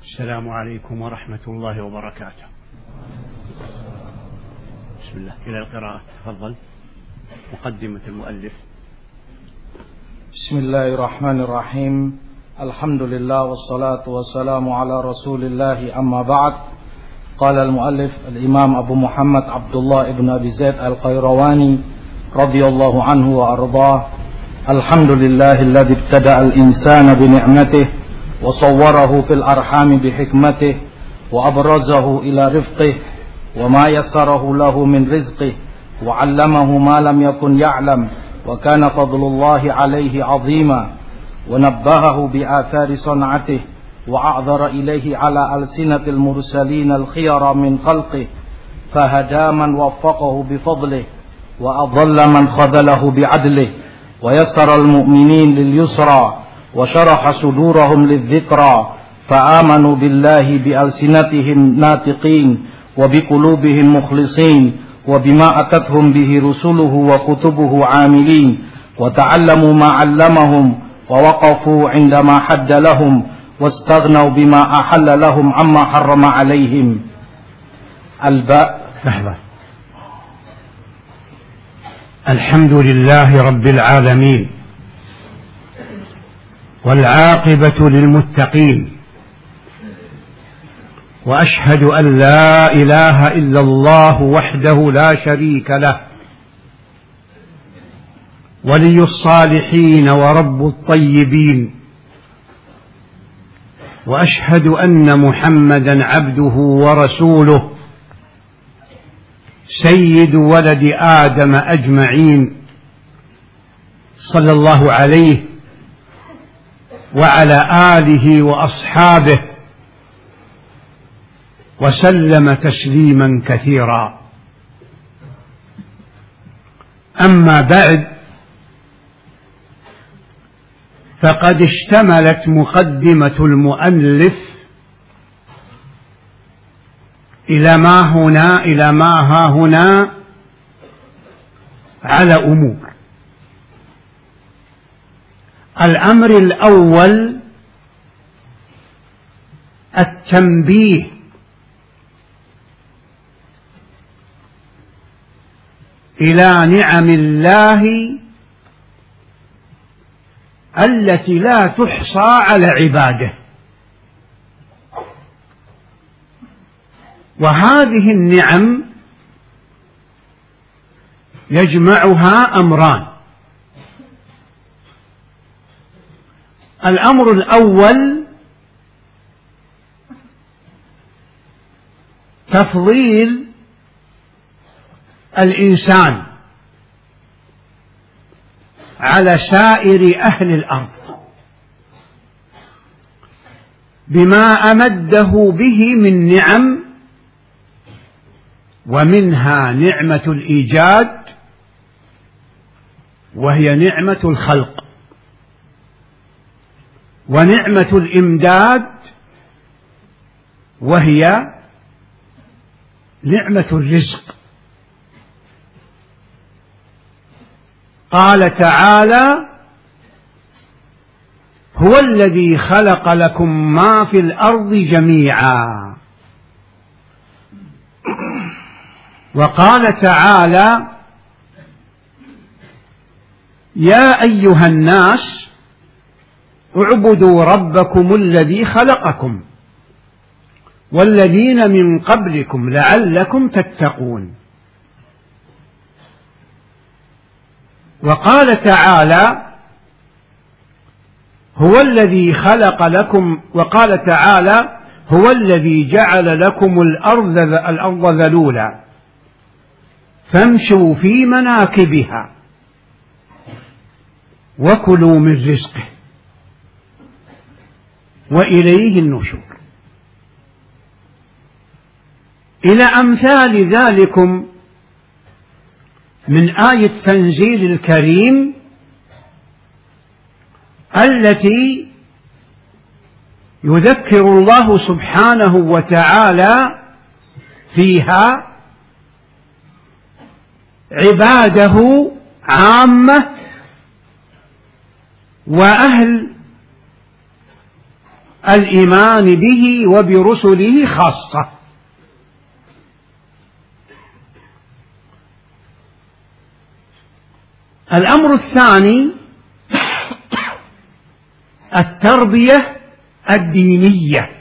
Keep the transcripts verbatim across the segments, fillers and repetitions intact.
السلام عليكم ورحمة الله وبركاته. بسم الله. إلى القراءة. تفضل. مقدمة المؤلف. بسم الله الرحمن الرحيم. الحمد لله والصلاة والسلام على رسول الله. أما بعد، قال المؤلف الإمام أبو محمد عبد الله بن أبي زيد القيرواني رضي الله عنه وأرضاه: الحمد لله الذي ابتدأ الإنسان بنعمته وصوره في الأرحام بحكمته وأبرزه إلى رفقه وما يسره له من رزقه وعلمه ما لم يكن يعلم، وكان فضل الله عليه عظيما، ونبهه بآثار صنعته وأعذر إليه على ألسنة المرسلين الخير من خلقه، فهدى من وفقه بفضله وأضل من خذله بعدله، ويسر المؤمنين لليسرى وشرح صدورهم للذكرى، فآمنوا بالله بألسنتهم ناطقين وبقلوبهم مخلصين، وبما أتتهم به رسله وكتبه عاملين، وتعلموا ما علمهم ووقفوا عندما حد لهم، واستغنوا بما أحل لهم عما حرم عليهم. الباء. الحمد لله رب العالمين، والعاقبة للمتقين، وأشهد أن لا إله إلا الله وحده لا شريك له، ولي الصالحين ورب الطيبين، وأشهد أن محمدا عبده ورسوله سيد ولد آدم أجمعين، صلى الله عليه وعلى آله وأصحابه وسلم تسليما كثيرا. أما بعد، فقد اشتملت مقدمة المؤلف إلى ما هنا إلى ما ها هنا على أمور. الأمر الأول التنبيه إلى نعم الله التي لا تحصى على عباده، وهذه النعم يجمعها أمران. الأمر الأول تفضيل الإنسان على سائر أهل الأرض بما أمده به من نعم، ومنها نعمة الإيجاد، وهي نعمة الخلق، ونعمة الإمداد، وهي نعمة الرزق. قال تعالى: هو الذي خلق لكم ما في الأرض جميعا. وقال تعالى: يا أيها الناس اعبدوا ربكم الذي خلقكم والذين من قبلكم لعلكم تتقون. وقال تعالى: هو الذي خلق لكم وقال تعالى: هو الذي جعل لكم الأرض الأرض ذلولا فامشوا في مناكبها وكلوا من رزقه وإليه النشور. إلى أمثال ذلكم من آية تنزيل الكريم التي يذكر الله سبحانه وتعالى فيها عباده عامة وأهل الإيمان به وبرسله خاصة. الأمر الثاني التربية الدينية،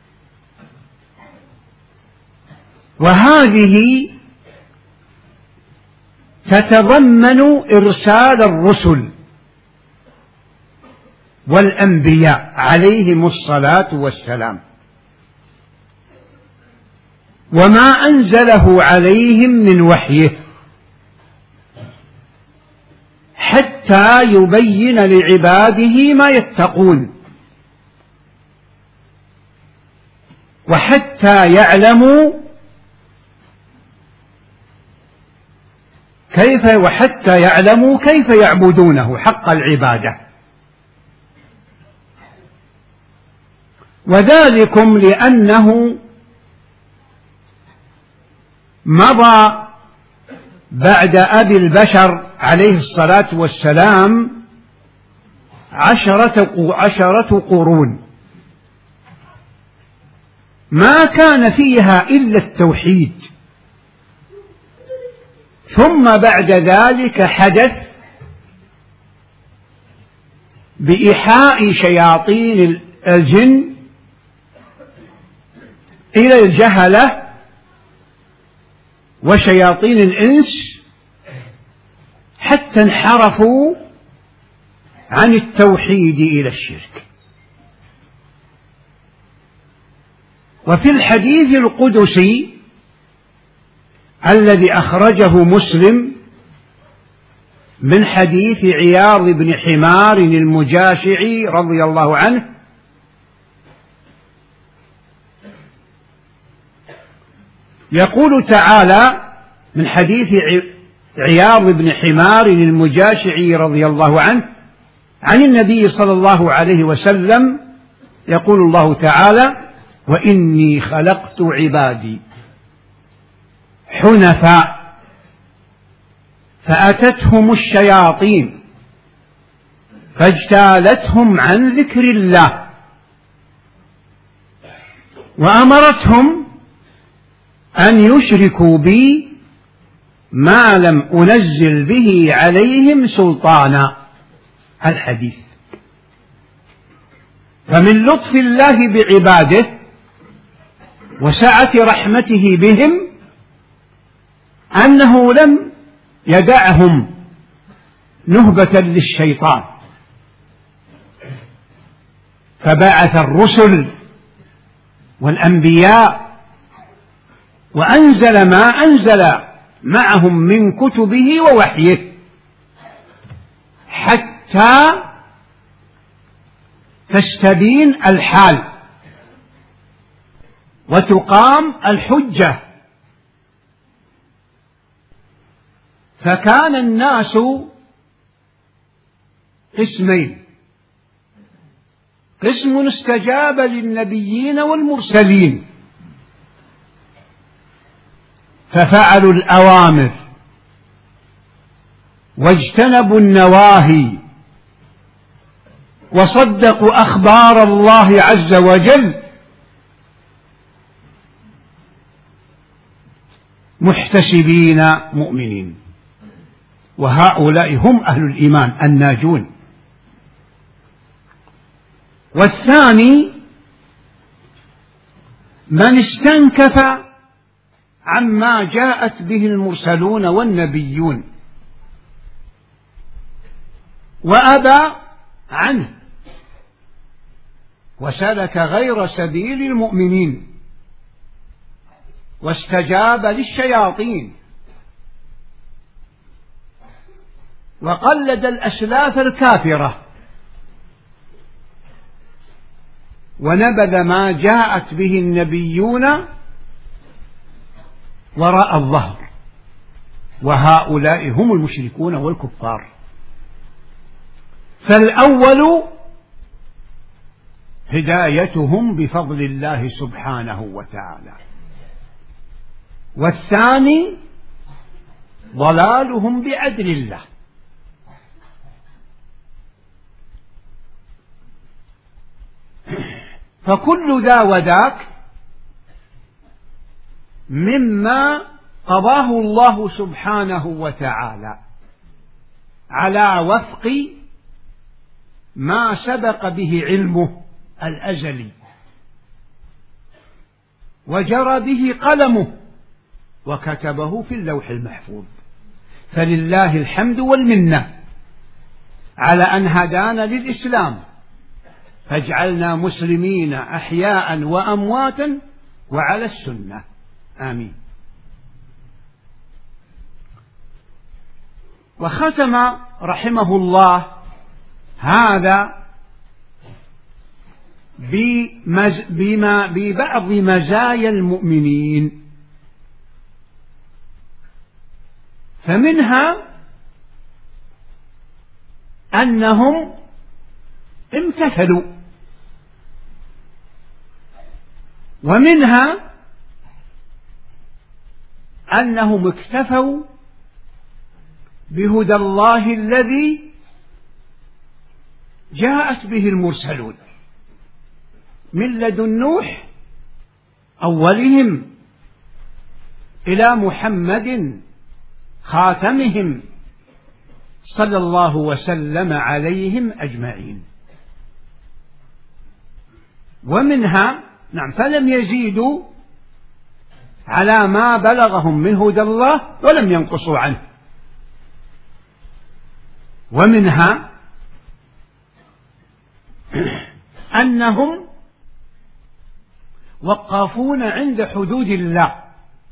وهذه تتضمن إرسال الرسل والأنبياء عليهم الصلاة والسلام وما أنزله عليهم من وحيه، حتى يبين لعباده ما يتقون، وحتى يعلموا كيف وحتى يعلموا كيف يعبدونه حق العبادة. وذلكم لأنه مضى بعد أبي البشر عليه الصلاة والسلام عشرة, عشرة قرون ما كان فيها إلا التوحيد، ثم بعد ذلك حدث بإيحاء شياطين الجن إلى الجهلة وشياطين الإنس حتى انحرفوا عن التوحيد إلى الشرك. وفي الحديث القدسي الذي أخرجه مسلم من حديث عياض بن حمار المجاشعي رضي الله عنه يقول تعالى من حديث عياض بن حمار المجاشعي رضي الله عنه عن النبي صلى الله عليه وسلم يقول الله تعالى: وإني خلقت عبادي حنفاء فأتتهم الشياطين فاجتالتهم عن ذكر الله وأمرتهم أن يشركوا بي ما لم أنزل به عليهم سلطانا. الحديث. فمن لطف الله بعباده وسعة رحمته بهم أنه لم يدعهم نهبة للشيطان، فبعث الرسل والأنبياء وأنزل ما أنزل معهم من كتبه ووحيه حتى تستبين الحال وتقام الحجة. فكان الناس قسمين: قسم استجاب للنبيين والمرسلين ففعلوا الأوامر واجتنبوا النواهي وصدقوا أخبار الله عز وجل محتسبين مؤمنين، وهؤلاء هم أهل الإيمان الناجون. والثاني من استنكف عما جاءت به المرسلون والنبيون وأبى عنه وسلك غير سبيل المؤمنين واستجاب للشياطين وقلد الأسلاف الكافرة ونبذ ما جاءت به النبيون وراء الظهر، وهؤلاء هم المشركون والكفار. فالأول هدايتهم بفضل الله سبحانه وتعالى، والثاني ضلالهم بعدل الله. فكل ذا وذاك مما قضاه الله سبحانه وتعالى على وفق ما سبق به علمه الأزلي وجرى به قلمه وكتبه في اللوح المحفوظ. فلله الحمد والمنة على أن هدانا للإسلام فاجعلنا مسلمين أحياء وأمواتا وعلى السنة، آمين. وختم رحمه الله هذا بمز... بما... ببعض مزايا المؤمنين، فمنها أنهم امتثلوا، ومنها أنهم اكتفوا بهدى الله الذي جاءت به المرسلون من لدن نوح أولهم إلى محمد خاتمهم صلى الله وسلم عليهم أجمعين. ومنها نعم فلم يزيدوا على ما بلغهم من هدى الله ولم ينقصوا عنه. ومنها أنهم وقافون عند حدود الله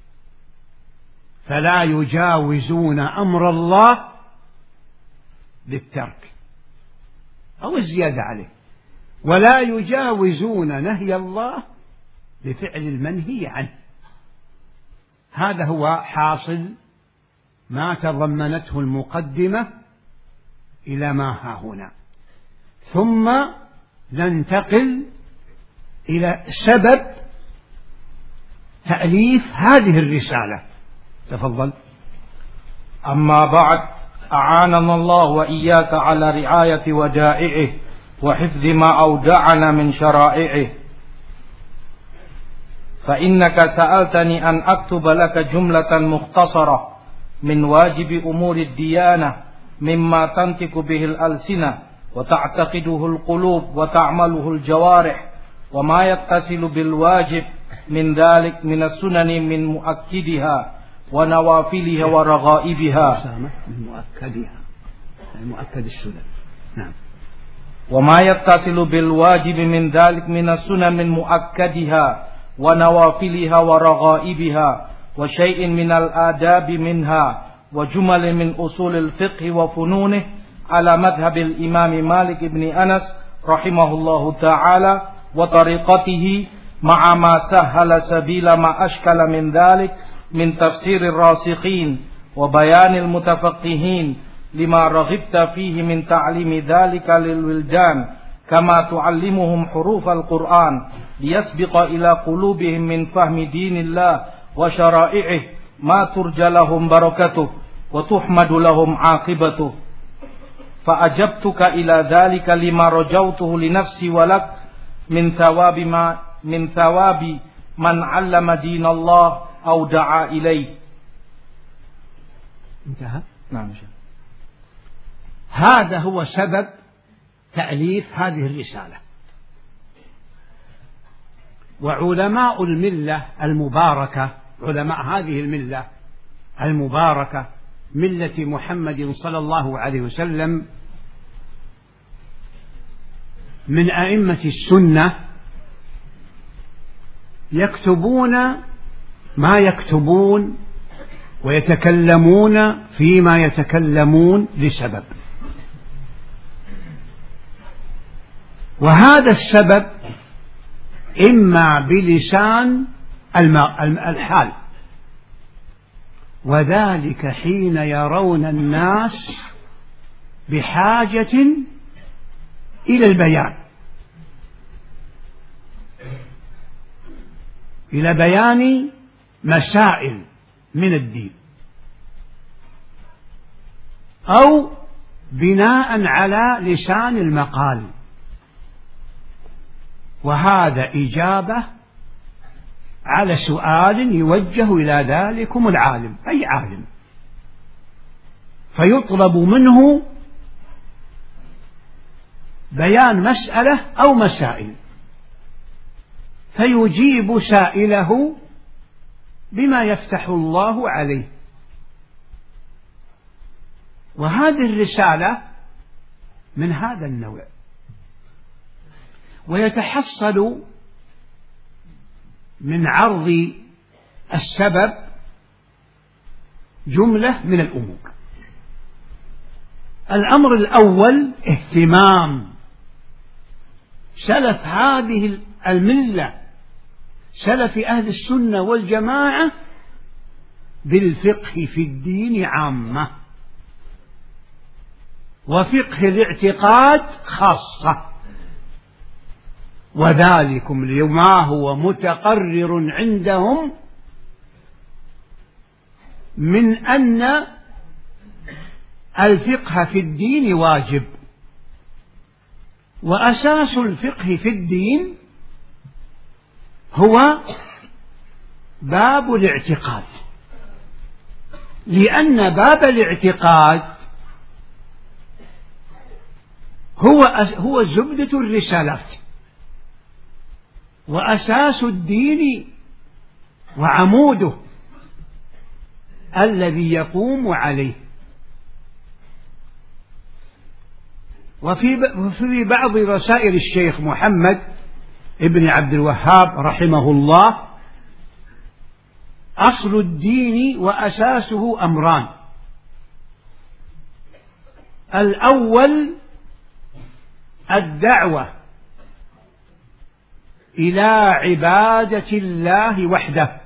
فلا يجاوزون أمر الله بالترك أو الزيادة عليه، ولا يجاوزون نهي الله بفعل المنهي عنه. هذا هو حاصل ما تضمنته المقدمة إلى ما ها هنا. ثم ننتقل إلى سبب تأليف هذه الرسالة. تفضل. أما بعد، أعاننا الله وإياك على رعاية ودائعه وحفظ ما أودعنا من شرائعه. فإنك سألتني أن أكتب لك جملة مختصرة من واجب أمور الديانة مما تنطق به الألسنة وتعتقده القلوب وتعمله الجوارح، وما يتصل بالواجب من ذلك من السنن من مؤكدها ونوافلها ورغائبها. من مؤكدها المؤكد السنن. نعم. وما يتصل بالواجب من ذلك من السنن من مؤكدها ونوافلها ورغائبها، وشيء من الآداب منها، وجمل من أصول الفقه وفنونه، على مذهب الإمام مالك بن أنس رحمه الله تعالى وطريقته، مع ما سهل سبيل ما أشكل من ذلك من تفسير الراسخين وبيان المتفقهين، لما رغبت فيه من تعليم ذلك للولدان، كما تعلمهم حروف القرآن ليسبق إلى قلوبهم من فهم دين الله وشرائعه ما ترجى لهم بركته وتحمد لهم عاقبته. فأجبتك إلى ذلك لما رجوته لنفسي ولك من ثواب ما من ثواب من علم دين الله أو دعا إليه. انتهى. نعم. هذا هو سبب تأليف هذه الرسالة. وعلماء الملة المباركة، علماء هذه الملة المباركة ملة محمد صلى الله عليه وسلم، من أئمة السنة، يكتبون ما يكتبون ويتكلمون فيما يتكلمون لسبب، وهذا السبب إما بلسان الحال، وذلك حين يرون الناس بحاجة إلى البيان، إلى بيان مسائل من الدين، أو بناء على لسان المقال. وهذا إجابة على سؤال يوجه إلى ذلكم العالم، أي عالم، فيطلب منه بيان مسألة أو مسائل، فيجيب سائله بما يفتح الله عليه. وهذه الرسالة من هذا النوع، ويتحصل من عرض السبب جملة من الأمور. الأمر الأول اهتمام سلف هذه الملة، سلف أهل السنة والجماعة، بالفقه في الدين عامة، وفقه الاعتقاد خاصة، وذلكم لما هو متقرر عندهم من أن الفقه في الدين واجب. وأساس الفقه في الدين هو باب الاعتقاد، لأن باب الاعتقاد هو هو زبدة الرسالات وأساس الدين وعموده الذي يقوم عليه. وفي بعض رسائل الشيخ محمد ابن عبد الوهاب رحمه الله: أصل الدين وأساسه أمران: الأول الدعوة إلى عبادة الله وحده،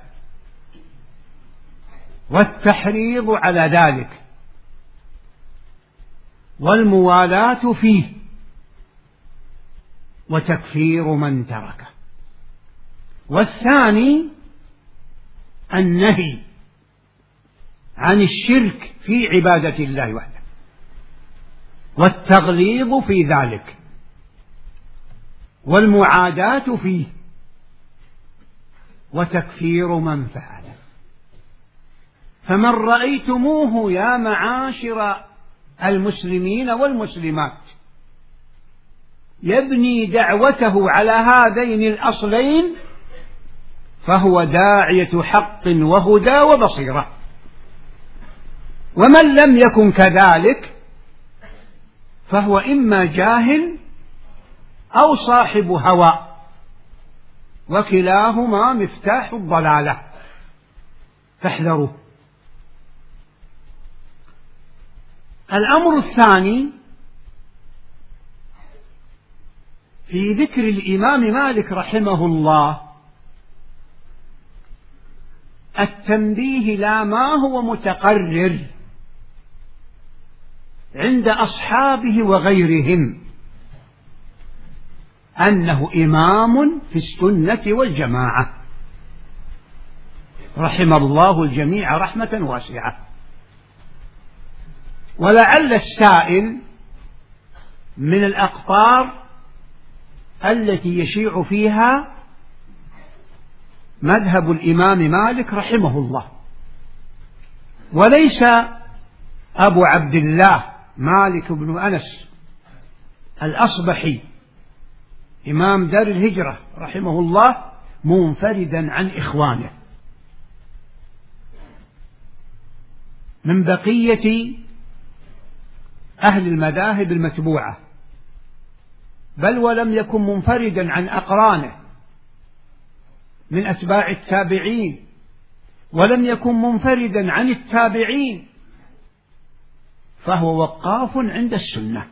والتحريض على ذلك، والموالاة فيه، وتكفير من تركه. والثاني النهي عن الشرك في عبادة الله وحده، والتغليظ في ذلك، والمعاداة فيه، وتكفير من فعله. فمن رأيتموه يا معاشر المسلمين والمسلمات يبني دعوته على هذين الأصلين فهو داعية حق وهدى وبصيرة. ومن لم يكن كذلك فهو إما جاهل أو صاحب هوى، وكلاهما مفتاح الضلالة، فاحذروه. الأمر الثاني في ذكر الإمام مالك رحمه الله التنبيه لا ما هو متقرر عند أصحابه وغيرهم أنه إمام في السنة والجماعة، رحم الله الجميع رحمة واسعة. ولعل السائل من الأقطار التي يشيع فيها مذهب الإمام مالك رحمه الله، وليس أبو عبد الله مالك بن أنس الأصبحي إمام دار الهجرة رحمه الله منفردا عن إخوانه من بقية أهل المذاهب المتبوعة، بل ولم يكن منفردا عن أقرانه من أتباع التابعين، ولم يكن منفردا عن التابعين، فهو وقاف عند السنة.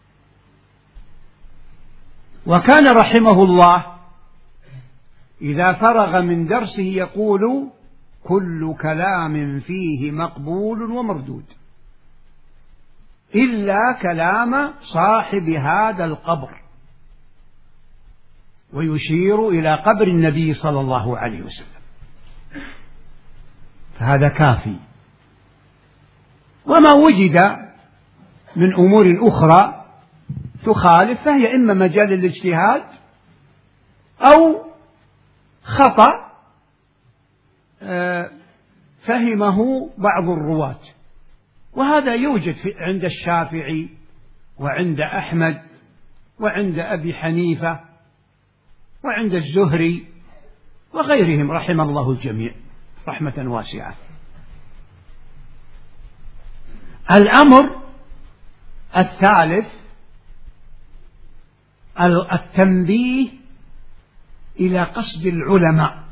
وكان رحمه الله إذا فرغ من درسه يقول: كل كلام فيه مقبول ومردود إلا كلام صاحب هذا القبر، ويشير إلى قبر النبي صلى الله عليه وسلم، فهذا كافي. وما وجد من أمور أخرى تخالف فهي إما مجال الاجتهاد أو خطأ فهمه بعض الرواة، وهذا يوجد عند الشافعي وعند أحمد وعند أبي حنيفة وعند الزهري وغيرهم رحم الله الجميع رحمة واسعة. الأمر الثالث التنبيه إلى قصد العلماء،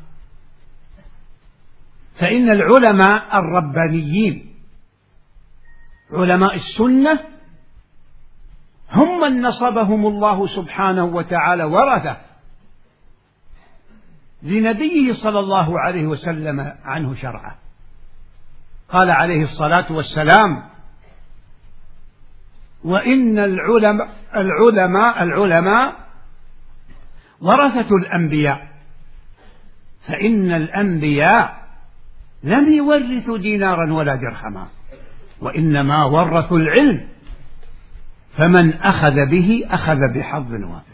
فإن العلماء الربانيين علماء السنة هم من نصبهم الله سبحانه وتعالى ورثة لنبيه صلى الله عليه وسلم عنه شرعه. قال عليه الصلاة والسلام: وإن العلماء العلماء العلماء ورثة الأنبياء، فإن الأنبياء لم يورثوا دينارا ولا درهما، وإنما ورثوا العلم، فمن أخذ به أخذ بحظ وافر.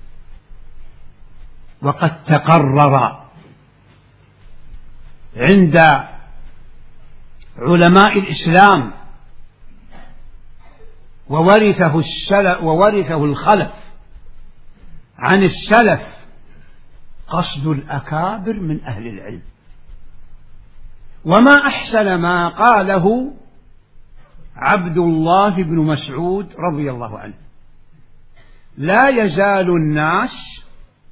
وقد تقرر عند علماء الإسلام وورثه السلف وورثه الخلف عن السلف قصد الأكابر من أهل العلم. وما أحسن ما قاله عبد الله بن مسعود رضي الله عنه: لا يزال الناس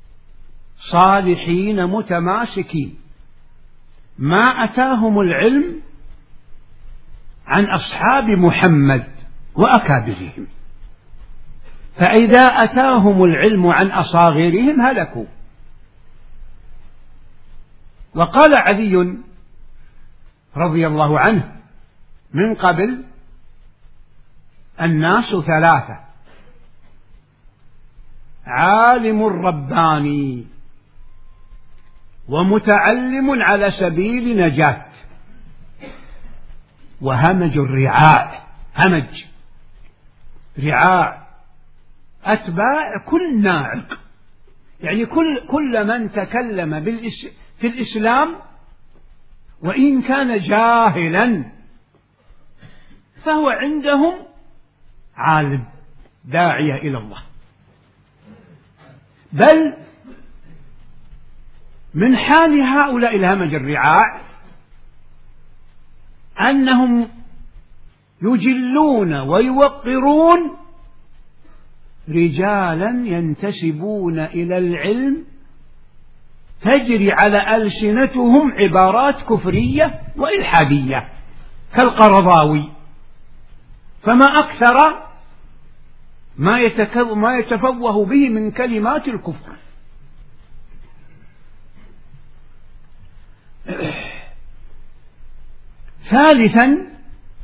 صالحين متماسكين ما أتاهم العلم عن أصحاب محمد وأكابرهم، فإذا أتاهم العلم عن أصاغرهم هلكوا. وقال علي رضي الله عنه من قبل: الناس ثلاثة: عالم رباني، ومتعلم على سبيل نجاة، وهمج الرعاع. همج رعاع أتباع كل ناعق، يعني كل كل من تكلم بالإس في الإسلام وإن كان جاهلا فهو عندهم عالم داعية إلى الله. بل من حال هؤلاء الهمج الرعاع أنهم يجلون ويوقرون رجالا ينتسبون إلى العلم تجري على ألسنتهم عبارات كفرية وإلحادية كالقرضاوي، فما أكثر ما يتفوه به من كلمات الكفر. ثالثا،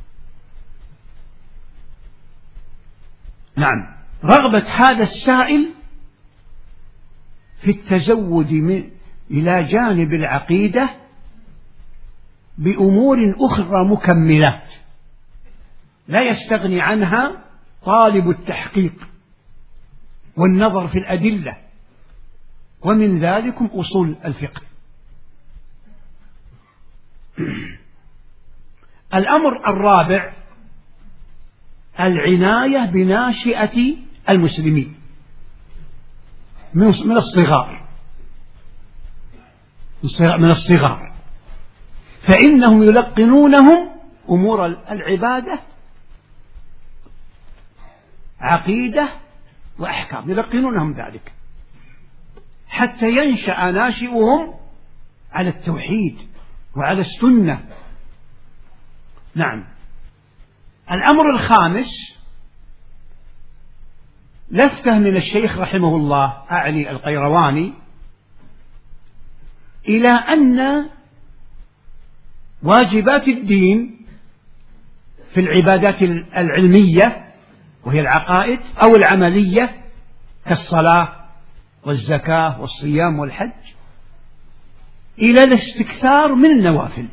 نعم، رغبة هذا السائل في التزود من إلى جانب العقيدة بأمور أخرى مكملات لا يستغني عنها طالب التحقيق والنظر في الأدلة، ومن ذلكم أصول الفقه. الأمر الرابع العناية بناشئة المسلمين من الصغار من الصغار فإنهم يلقنونهم أمور العبادة، عقيدة وأحكام، يلقنونهم ذلك حتى ينشأ ناشئهم على التوحيد وعلى السنة. نعم. الأمر الخامس لفتة من الشيخ رحمه الله أعني القيرواني إلى أن واجبات الدين في العبادات العلمية وهي العقائد أو العملية كالصلاة والزكاة والصيام والحج إلى الاستكثار من النوافل.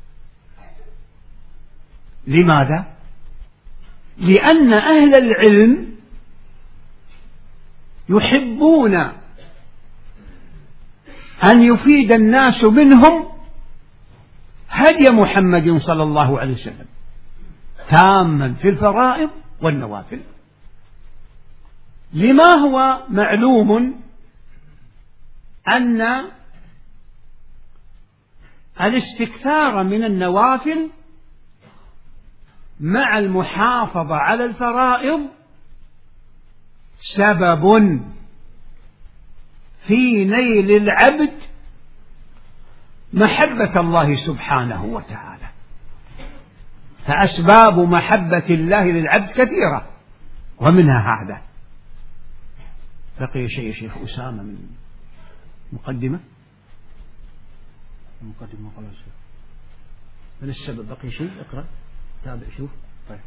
لماذا؟ لأن أهل العلم يحبون أن يفيد الناس منهم هدي محمد صلى الله عليه وسلم تاما في الفرائض والنوافل، لما هو معلوم أن الاستكثار من النوافل مع المحافظة على الفرائض سبب في نيل العبد محبة الله سبحانه وتعالى. فأسباب محبة الله للعبد كثيرة، ومنها هذا. بقي شيء شيخ أسامة من مقدمة مقدمة قال الشيخ من السبب، بقي شيء اقرأ تابع شوف. طيب.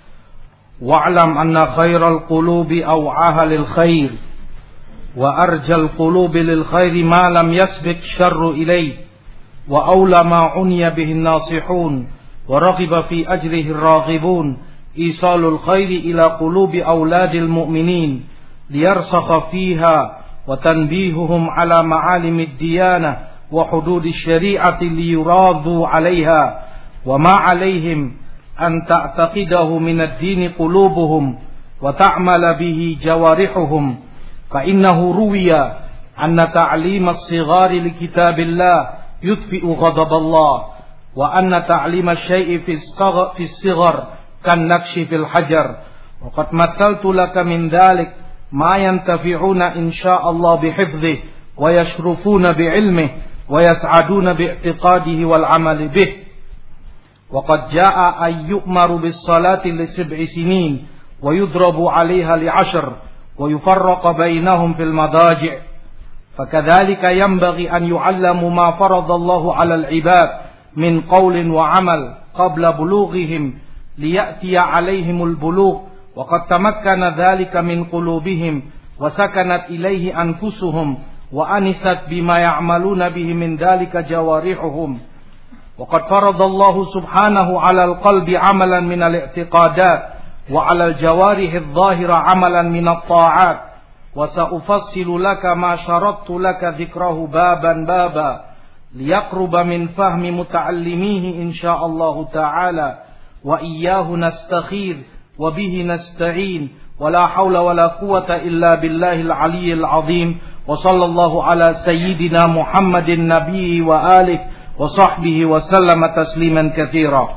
واعلم أن خير القلوب أوعاها للخير، وأرجى القلوب للخير ما لم يسبق شر إليه، وأولى ما عني به الناصحون، ورغب في أجره الراغبون، إيصال الخير إلى قلوب أولاد المؤمنين ليرسخ فيها، وتنبيههم على معالم الديانة وحدود الشريعة ليراضوا عليها، وما عليهم أن تعتقده من الدين قلوبهم وتعمل به جوارحهم. فإنه روي أن تعليم الصغار لكتاب الله يطفئ غضب الله، وأن تعليم الشيء في الصغر, في الصغر كالنقش في الحجر. وقد مثلت لك من ذلك ما ينتفعون إن شاء الله بحفظه، ويشرفون بعلمه، ويسعدون باعتقاده والعمل به. وقد جاء أن يؤمر بالصلاة لسبع سنين ويضرب عليها لعشر، ويفرق بينهم في المضاجع. فكذلك ينبغي أن يعلموا ما فرض الله على العباد من قول وعمل قبل بلوغهم، ليأتي عليهم البلوغ وقد تمكن ذلك من قلوبهم، وسكنت إليه أنفسهم، وأنست بما يعملون به من ذلك جوارحهم. وقد فرض الله سبحانه على القلب عملا من الاعتقادات، وعلى الجوارح الظاهرة عملا من الطاعات. وسأفصل لك ما شرطت لك ذكره بابا بابا، ليقرب من فهم متعلميه إن شاء الله تعالى. وإياه نستخير وبه نستعين، ولا حول ولا قوة إلا بالله العلي العظيم. وصلى الله على سيدنا محمد النبي وآله وصحبه وسلم تسليما كثيرا.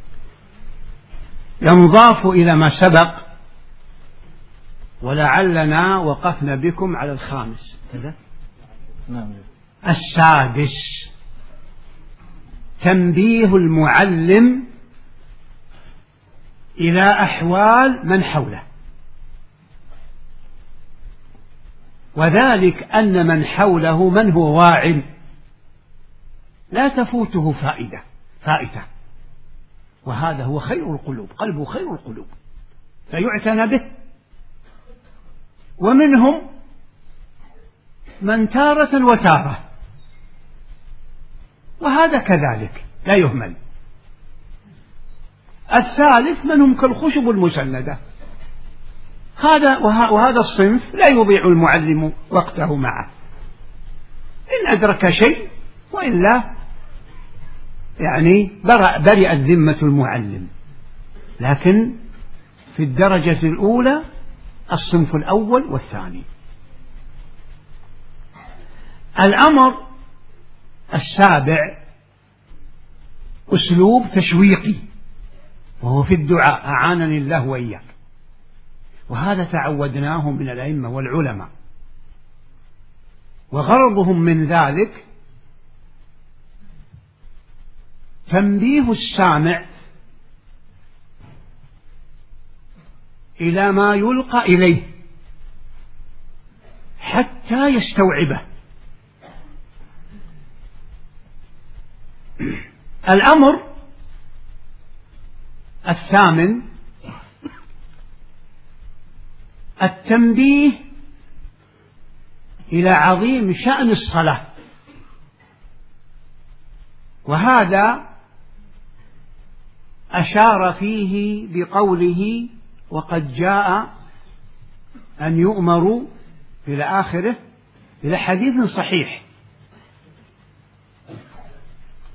ينضاف إلى ما سبق، ولعلنا وقفنا بكم على الخامس كذا. نعم. السادس تنبيه المعلم إلى أحوال من حوله، وذلك أن من حوله من هو واع لا تفوته فائدة فائتة، وهذا هو خير القلوب، قلبه خير القلوب فيعتنى به. ومنهم من تارة وتارة، وهذا كذلك لا يهمل. الثالث من هم كالخشب المسندة، هذا وهذا الصنف لا يضيع المعلم وقته معه، إن أدرك شيء، وإلا يعني برئت ذمة المعلم. لكن في الدرجة الأولى الصنف الأول والثاني. الأمر السابع أسلوب تشويقي، وهو في الدعاء، أعانني الله وإياك، وهذا تعودناه من الأئمة والعلماء، وغرضهم من ذلك تنبيه السامع إلى ما يلقى إليه حتى يستوعبه. الأمر الثامن التنبيه إلى عظيم شأن الصلاة، وهذا أشار فيه بقوله وقد جاء أن يؤمروا إلى آخره، إلى حديث صحيح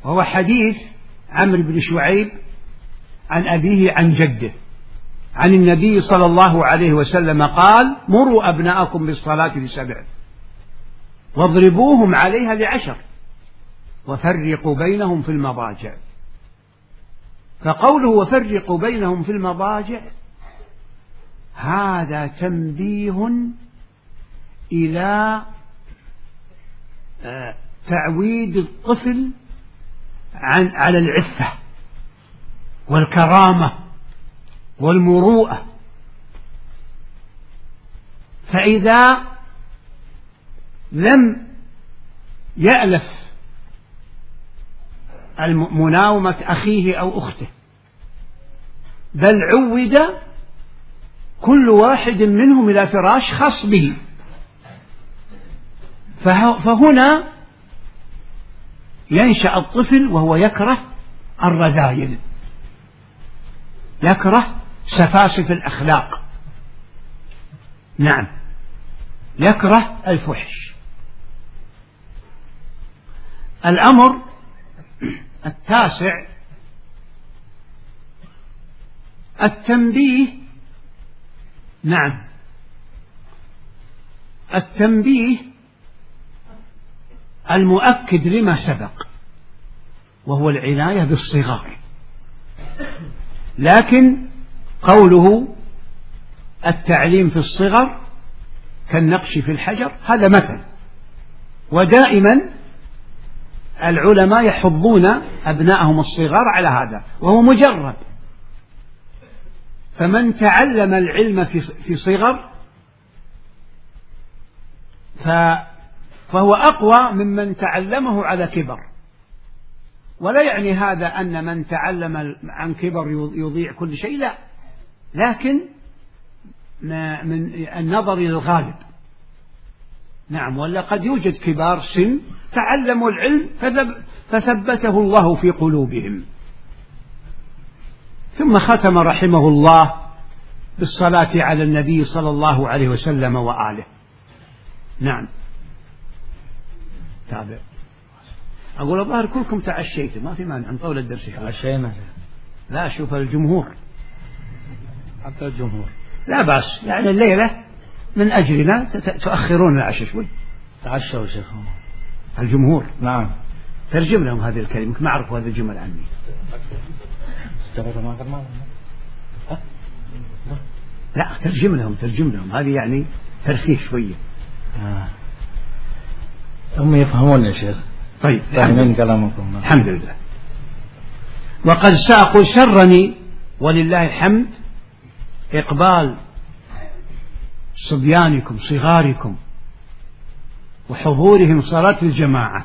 وهو حديث عمرو بن شعيب عن أبيه عن جده عن النبي صلى الله عليه وسلم قال: مروا أبناءكم بالصلاة لسبع واضربوهم عليها لعشر وفرقوا بينهم في المضاجع. فقوله وفرقوا بينهم في المضاجع هذا تنبيه إلى تعويد الطفل عن على العفة والكرامة والمروءة. فإذا لم يألف مناومة أخيه أو أخته بل عود كل واحد منهم إلى فراش خاص به، فهنا ينشأ الطفل وهو يكره الرذائل، يكره سفاسف الأخلاق، نعم، يكره الفحش. الأمر التاسع التنبيه، نعم، التنبيه المؤكد لما سبق وهو العناية بالصغار. لكن قوله التعليم في الصغر كالنقش في الحجر هذا مثل، ودائما العلماء يحضون أبنائهم الصغار على هذا وهو مجرد. فمن تعلم العلم في صغر فهو أقوى ممن تعلمه على كبر. ولا يعني هذا أن من تعلم عن كبر يضيع كل شيء، لا، لكن من النظر إلى الغالب، نعم. ولا قد يوجد كبار سن تعلموا العلم فثبته الله في قلوبهم. ثم ختم رحمه الله بالصلاة على النبي صلى الله عليه وسلم وآله. نعم، تابع. أقول الظاهر كلكم تعشيتم، ما في مانع عن طول الدرس. تعشينا، لا، شوف الجمهور، حتى الجمهور لا بأس، يعني الليلة من أجلنا تؤخرون العشاء شوي. تعشوا شيخ الجمهور، نعم. ترجم لهم هذه الكلمة، ما أعرف هذه الجمل عني. لا، ترجم لهم ترجم لهم هذه يعني ترخيص شوية. آه. هم يفهمون يا شيخ. طيب، فاهمين كلامكم. الحمد لله. وقد ساقوا سرني ولله الحمد إقبال صبيانكم صغاركم وحضورهم صلاة الجماعة،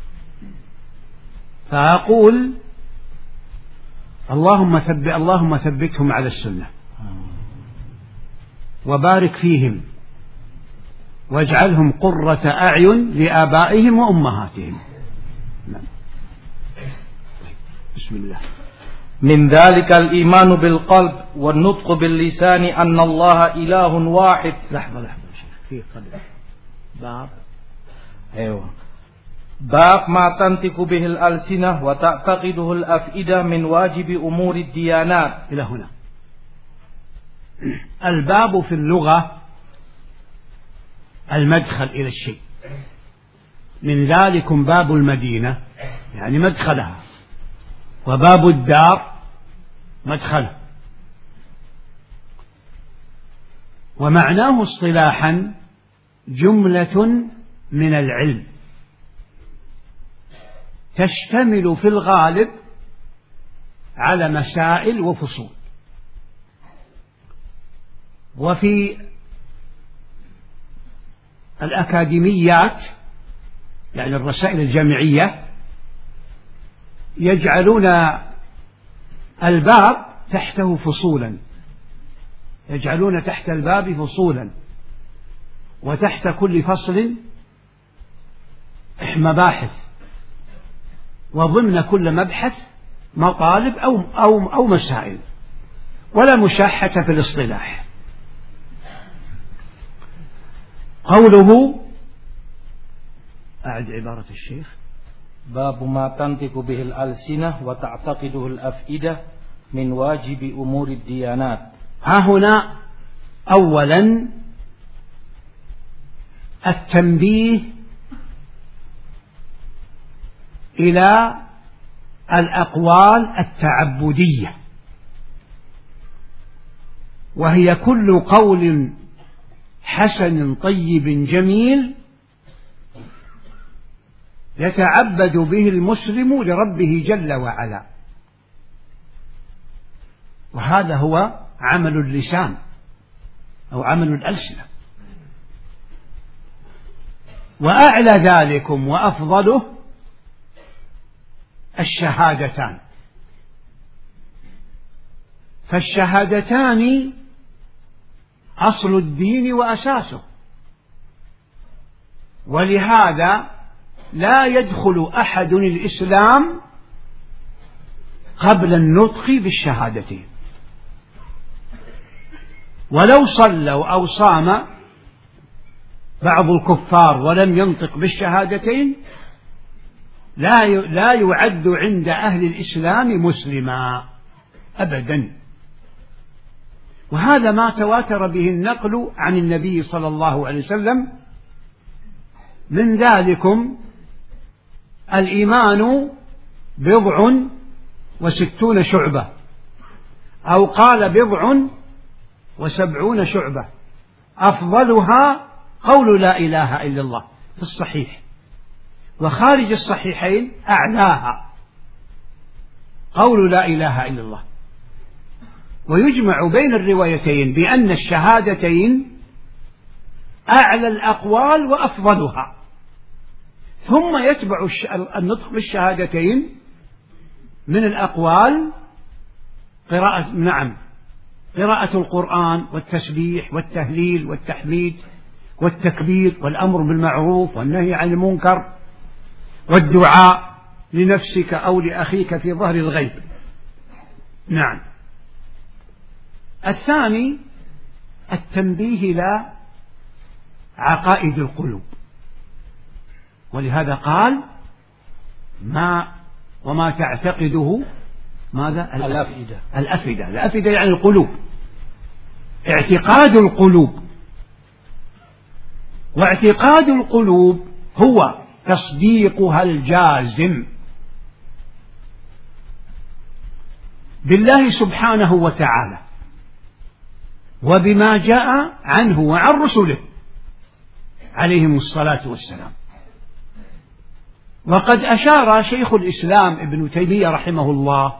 فأقول اللهم ثبت اللهم ثبتهم على السنة وبارك فيهم واجعلهم قرة أعين لآبائهم وأمهاتهم. بسم الله. من ذلك الإيمان بالقلب والنطق باللسان أن الله إله واحد. لحظة لحظة في قلب باب أيوة باب ما تنطق به الألسنة وتعتقده الأفئدة من واجب أمور الديانات. إلى هنا. الباب في اللغة المدخل إلى الشيء، من ذلكم باب المدينة يعني مدخلها، وباب الدار مدخله. ومعناه اصطلاحا جملة من العلم تشتمل في الغالب على مسائل وفصول. وفي الأكاديميات يعني الرسائل الجامعية يجعلون الباب تحته فصولا، يجعلون تحت الباب فصولا، وتحت كل فصل مباحث، وضمن كل مبحث مطالب أو, أو, أو مسائل، ولا مشاحة في الاصطلاح. قوله أعد عبارة الشيخ باب ما تنطق به الألسنة وتعتقده الأفئدة من واجب أمور الديانات. ها هنا أولا التنبيه إلى الأقوال التعبدية، وهي كل قول حسن طيب جميل يتعبد به المسلم لربه جل وعلا، وهذا هو عمل اللسان أو عمل الألسنة. وأعلى ذلكم وأفضله الشهادتان، فالشهادتان أصل الدين وأساسه، ولهذا لا يدخل أحد الإسلام قبل النطق بالشهادتين، ولو صلوا أو صام بعض الكفار ولم ينطق بالشهادتين لا لا يعد عند أهل الإسلام مسلما أبدا. وهذا ما تواتر به النقل عن النبي صلى الله عليه وسلم. من ذلكم الإيمان بضع وستون شعبة، أو قال بضع وسبعون شعبة، أفضلها قول لا إله إلا الله في الصحيح، وخارج الصحيحين أعلاها قول لا إله إلا الله. ويجمع بين الروايتين بأن الشهادتين أعلى الأقوال وأفضلها، ثم يتبع النطق بالشهادتين من الأقوال قراءة نعم قراءة القرآن والتسبيح والتهليل والتحميد والتكبير والأمر بالمعروف والنهي عن المنكر والدعاء لنفسك أو لأخيك في ظهر الغيب. نعم. الثاني التنبيه إلى عقائد القلوب، ولهذا قال ما وما تعتقده ماذا؟ الأفئدة. الأفئدة الأفئدة يعني القلوب، اعتقاد القلوب. واعتقاد القلوب هو تصديقها الجازم بالله سبحانه وتعالى وبما جاء عنه وعن رسله عليهم الصلاة والسلام. وقد أشار شيخ الإسلام ابن تيمية رحمه الله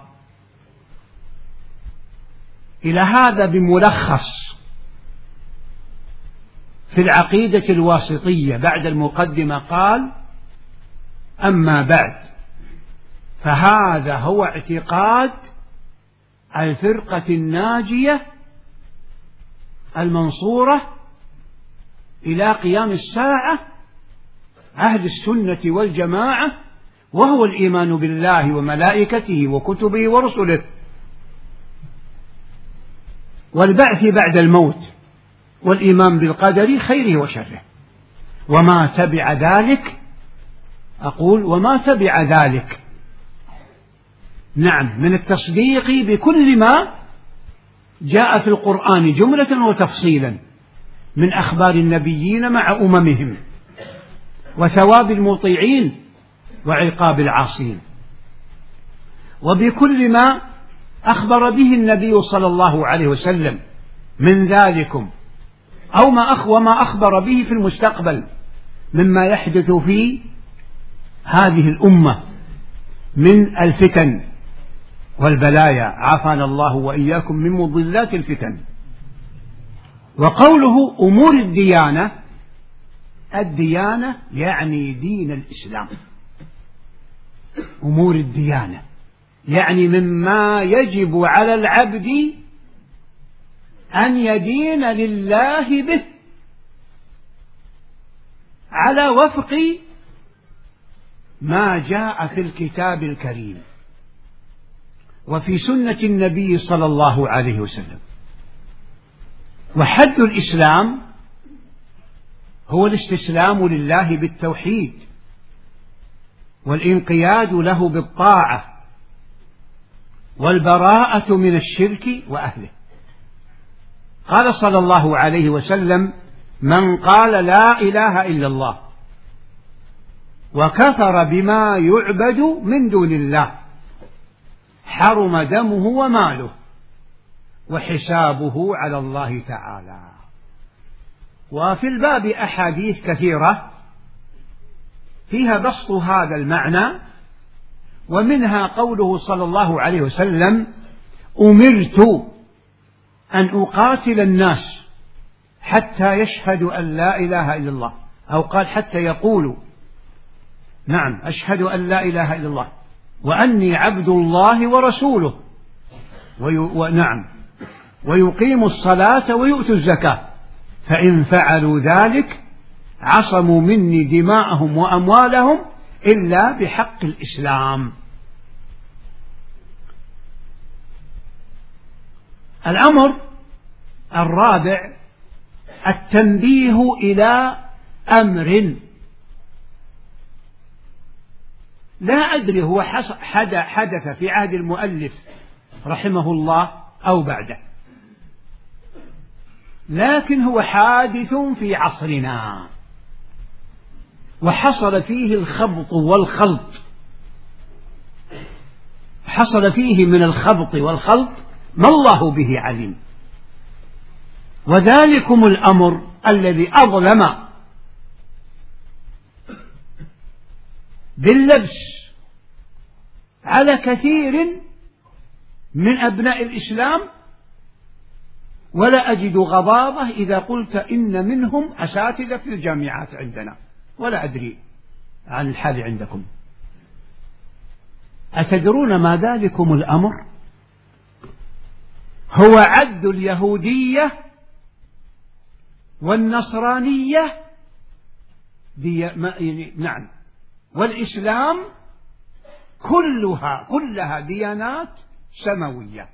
إلى هذا بملخص في العقيدة الواسطية بعد المقدمة، قال: أما بعد، فهذا هو اعتقاد الفرقة الناجية المنصورة إلى قيام الساعة أهل السنة والجماعة، وهو الإيمان بالله وملائكته وكتبه ورسله والبعث بعد الموت والإيمان بالقدر خيره وشره، وما تبع ذلك. أقول وما تبع ذلك نعم من التصديق بكل ما جاء في القرآن جملة وتفصيلا من أخبار النبيين مع أممهم وثواب المطيعين وعقاب العاصين، وبكل ما أخبر به النبي صلى الله عليه وسلم من ذلكم أو ما أخ وما أخبر به في المستقبل مما يحدث في هذه الأمة من الفتن والبلايا، عافانا الله وإياكم من مضلات الفتن. وقوله أمور الديانة، الديانة يعني دين الإسلام، أمور الديانة يعني مما يجب على العبد أن يدين لله به على وفق ما جاء في الكتاب الكريم وفي سنة النبي صلى الله عليه وسلم. وحد الإسلام هو الاستسلام لله بالتوحيد والانقياد له بالطاعة والبراءة من الشرك وأهله. قال صلى الله عليه وسلم: من قال لا إله إلا الله وكفر بما يعبد من دون الله حرم دمه وماله وحسابه على الله تعالى. وفي الباب أحاديث كثيرة فيها بسط هذا المعنى، ومنها قوله صلى الله عليه وسلم: أمرت أن أقاتل الناس حتى يشهدوا أن لا إله إلا الله، أو قال حتى يقولوا نعم أشهد أن لا إله إلا الله وأني عبد الله ورسوله، ونعم ويقيموا الصلاة ويؤتوا الزكاة، فإن فعلوا ذلك عصموا مني دماءهم وأموالهم إلا بحق الإسلام. الأمر الرابع التنبيه إلى أمر لا أدري هو حدث في عهد المؤلف رحمه الله أو بعده، لكن هو حادث في عصرنا وحصل فيه الخبط والخلط، حصل فيه من الخبط والخلط ما الله به عليم. وذلكم الأمر الذي أظلم باللبس على كثير من أبناء الإسلام، ولا أجد غضاضة إذا قلت إن منهم أساتذة في الجامعات عندنا، ولا أدري عن الحال عندكم. أتدرون ما ذلكم الأمر؟ هو عد اليهودية والنصرانية دي يعني نعم والإسلام كلها كلها ديانات سماوية،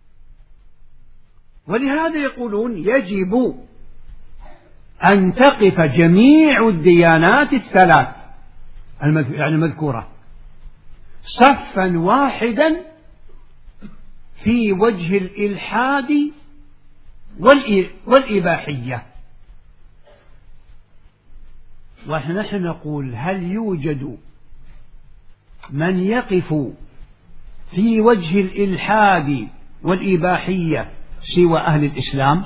ولهذا يقولون يجب أن تقف جميع الديانات الثلاث يعني المذكورة صفا واحدا في وجه الإلحاد والإباحية. ونحن نقول: هل يوجد من يقف في وجه الإلحاد والإباحية سوى أهل الإسلام؟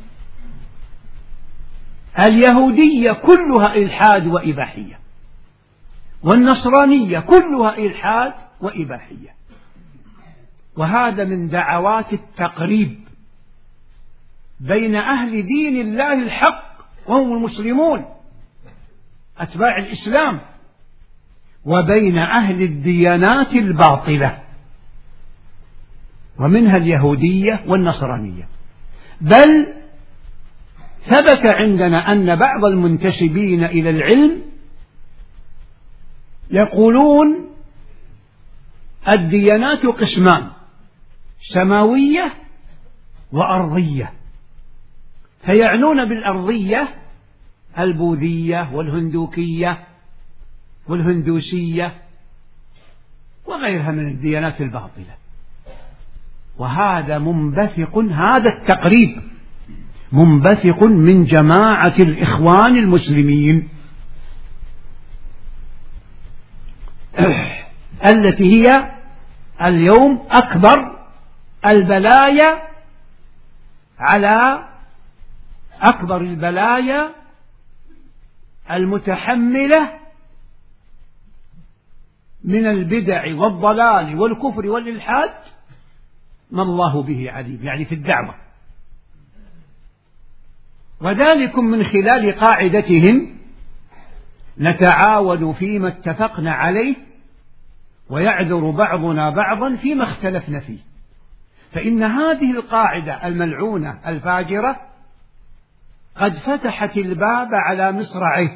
اليهودية كلها إلحاد وإباحية، والنصرانية كلها إلحاد وإباحية، وهذا من دعوات التقريب بين أهل دين الله الحق وهم المسلمون أتباع الإسلام وبين أهل الديانات الباطلة، ومنها اليهودية والنصرانية. بل ثبت عندنا أن بعض المنتسبين إلى العلم يقولون الديانات قسمان: سماوية وأرضية، فيعنون بالأرضية البوذية والهندوكية والهندوسية وغيرها من الديانات الباطلة. وهذا منبثق، هذا التقريب منبثق من جماعة الإخوان المسلمين التي هي اليوم أكبر البلايا على أكبر البلايا المتحملة من البدع والضلال والكفر والإلحاد ما الله به عليم، يعني في الدعوة. وذلك من خلال قاعدتهم: نتعاون فيما اتفقنا عليه ويعذر بعضنا بعضا فيما اختلفنا فيه. فإن هذه القاعدة الملعونة الفاجرة قد فتحت الباب على مصراعيه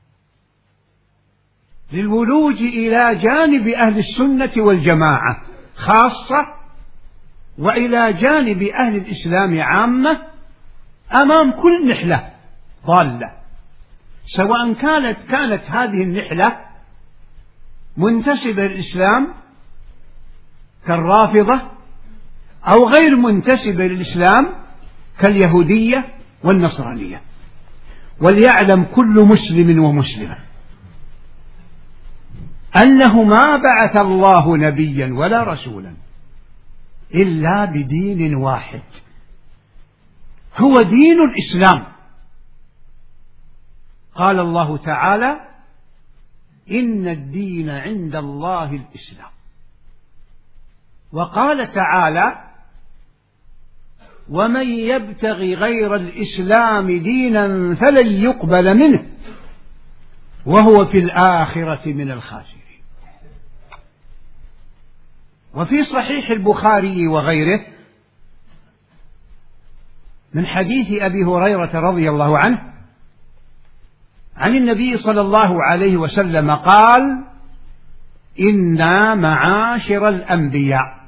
للولوج إلى جانب أهل السنة والجماعة خاصة، وإلى جانب أهل الإسلام عامة، أمام كل نحلة ضالة، سواء كانت كانت هذه النحلة منتسبة للإسلام كالرافضة، أو غير منتسبة للإسلام كاليهودية والنصرانية. وليعلم كل مسلم ومسلمة أنه ما بعث الله نبيا ولا رسولا إلا بدين واحد، هو دين الإسلام. قال الله تعالى: إن الدين عند الله الإسلام. وقال تعالى: ومن يبتغي غير الإسلام دينا فلن يقبل منه وهو في الآخرة من الخاسرين. وفي صحيح البخاري وغيره من حديث أبي هريرة رضي الله عنه عن النبي صلى الله عليه وسلم قال: إنا معاشر الأنبياء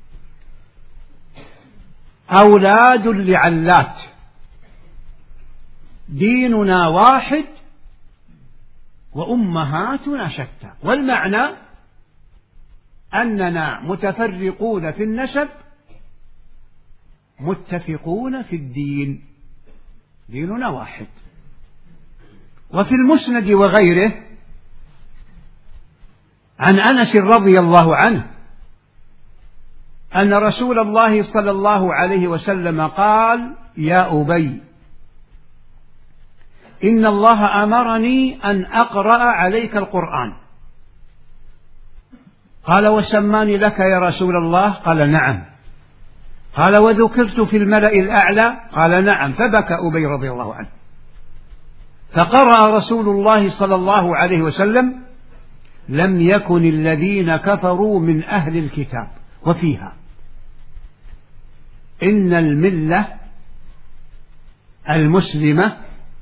أولاد لعلات، ديننا واحد وأمهاتنا شتى. والمعنى أننا متفرقون في النسب متفقون في الدين، ديننا واحد. وفي المسند وغيره عن أنس رضي الله عنه أن رسول الله صلى الله عليه وسلم قال: يا أبي، إن الله أمرني أن أقرأ عليك القرآن. قال: وسماني لك يا رسول الله؟ قال: نعم. قال: وذكرت في الملأ الأعلى؟ قال: نعم. فبكى أبي رضي الله عنه. فقرأ رسول الله صلى الله عليه وسلم: لم يكن الذين كفروا من أهل الكتاب، وفيها: إن الملة المسلمة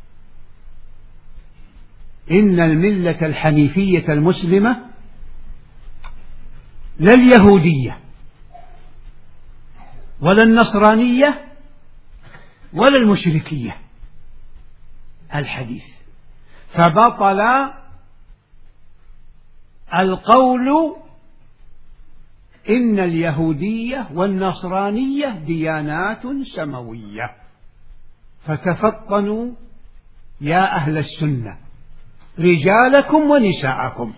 إن الملة الحنيفية المسلمة لا اليهودية ولا النصرانية ولا المشركية. الحديث. فبطل القول إن اليهودية والنصرانية ديانات سماوية. فتفطنوا يا أهل السنة رجالكم ونساءكم.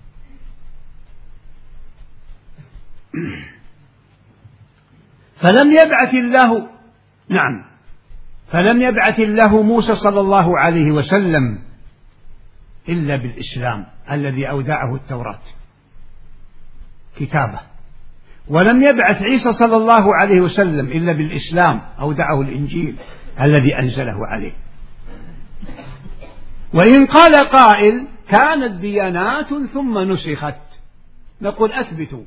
فلم يبعث الله نعم فلم يبعث الله موسى صلى الله عليه وسلم إلا بالإسلام الذي أودعه التوراة كتابه، ولم يبعث عيسى صلى الله عليه وسلم إلا بالإسلام أودعه الإنجيل الذي أنزله عليه. وإن قال قائل: كانت ديانات ثم نسخت، نقول: أثبتوا،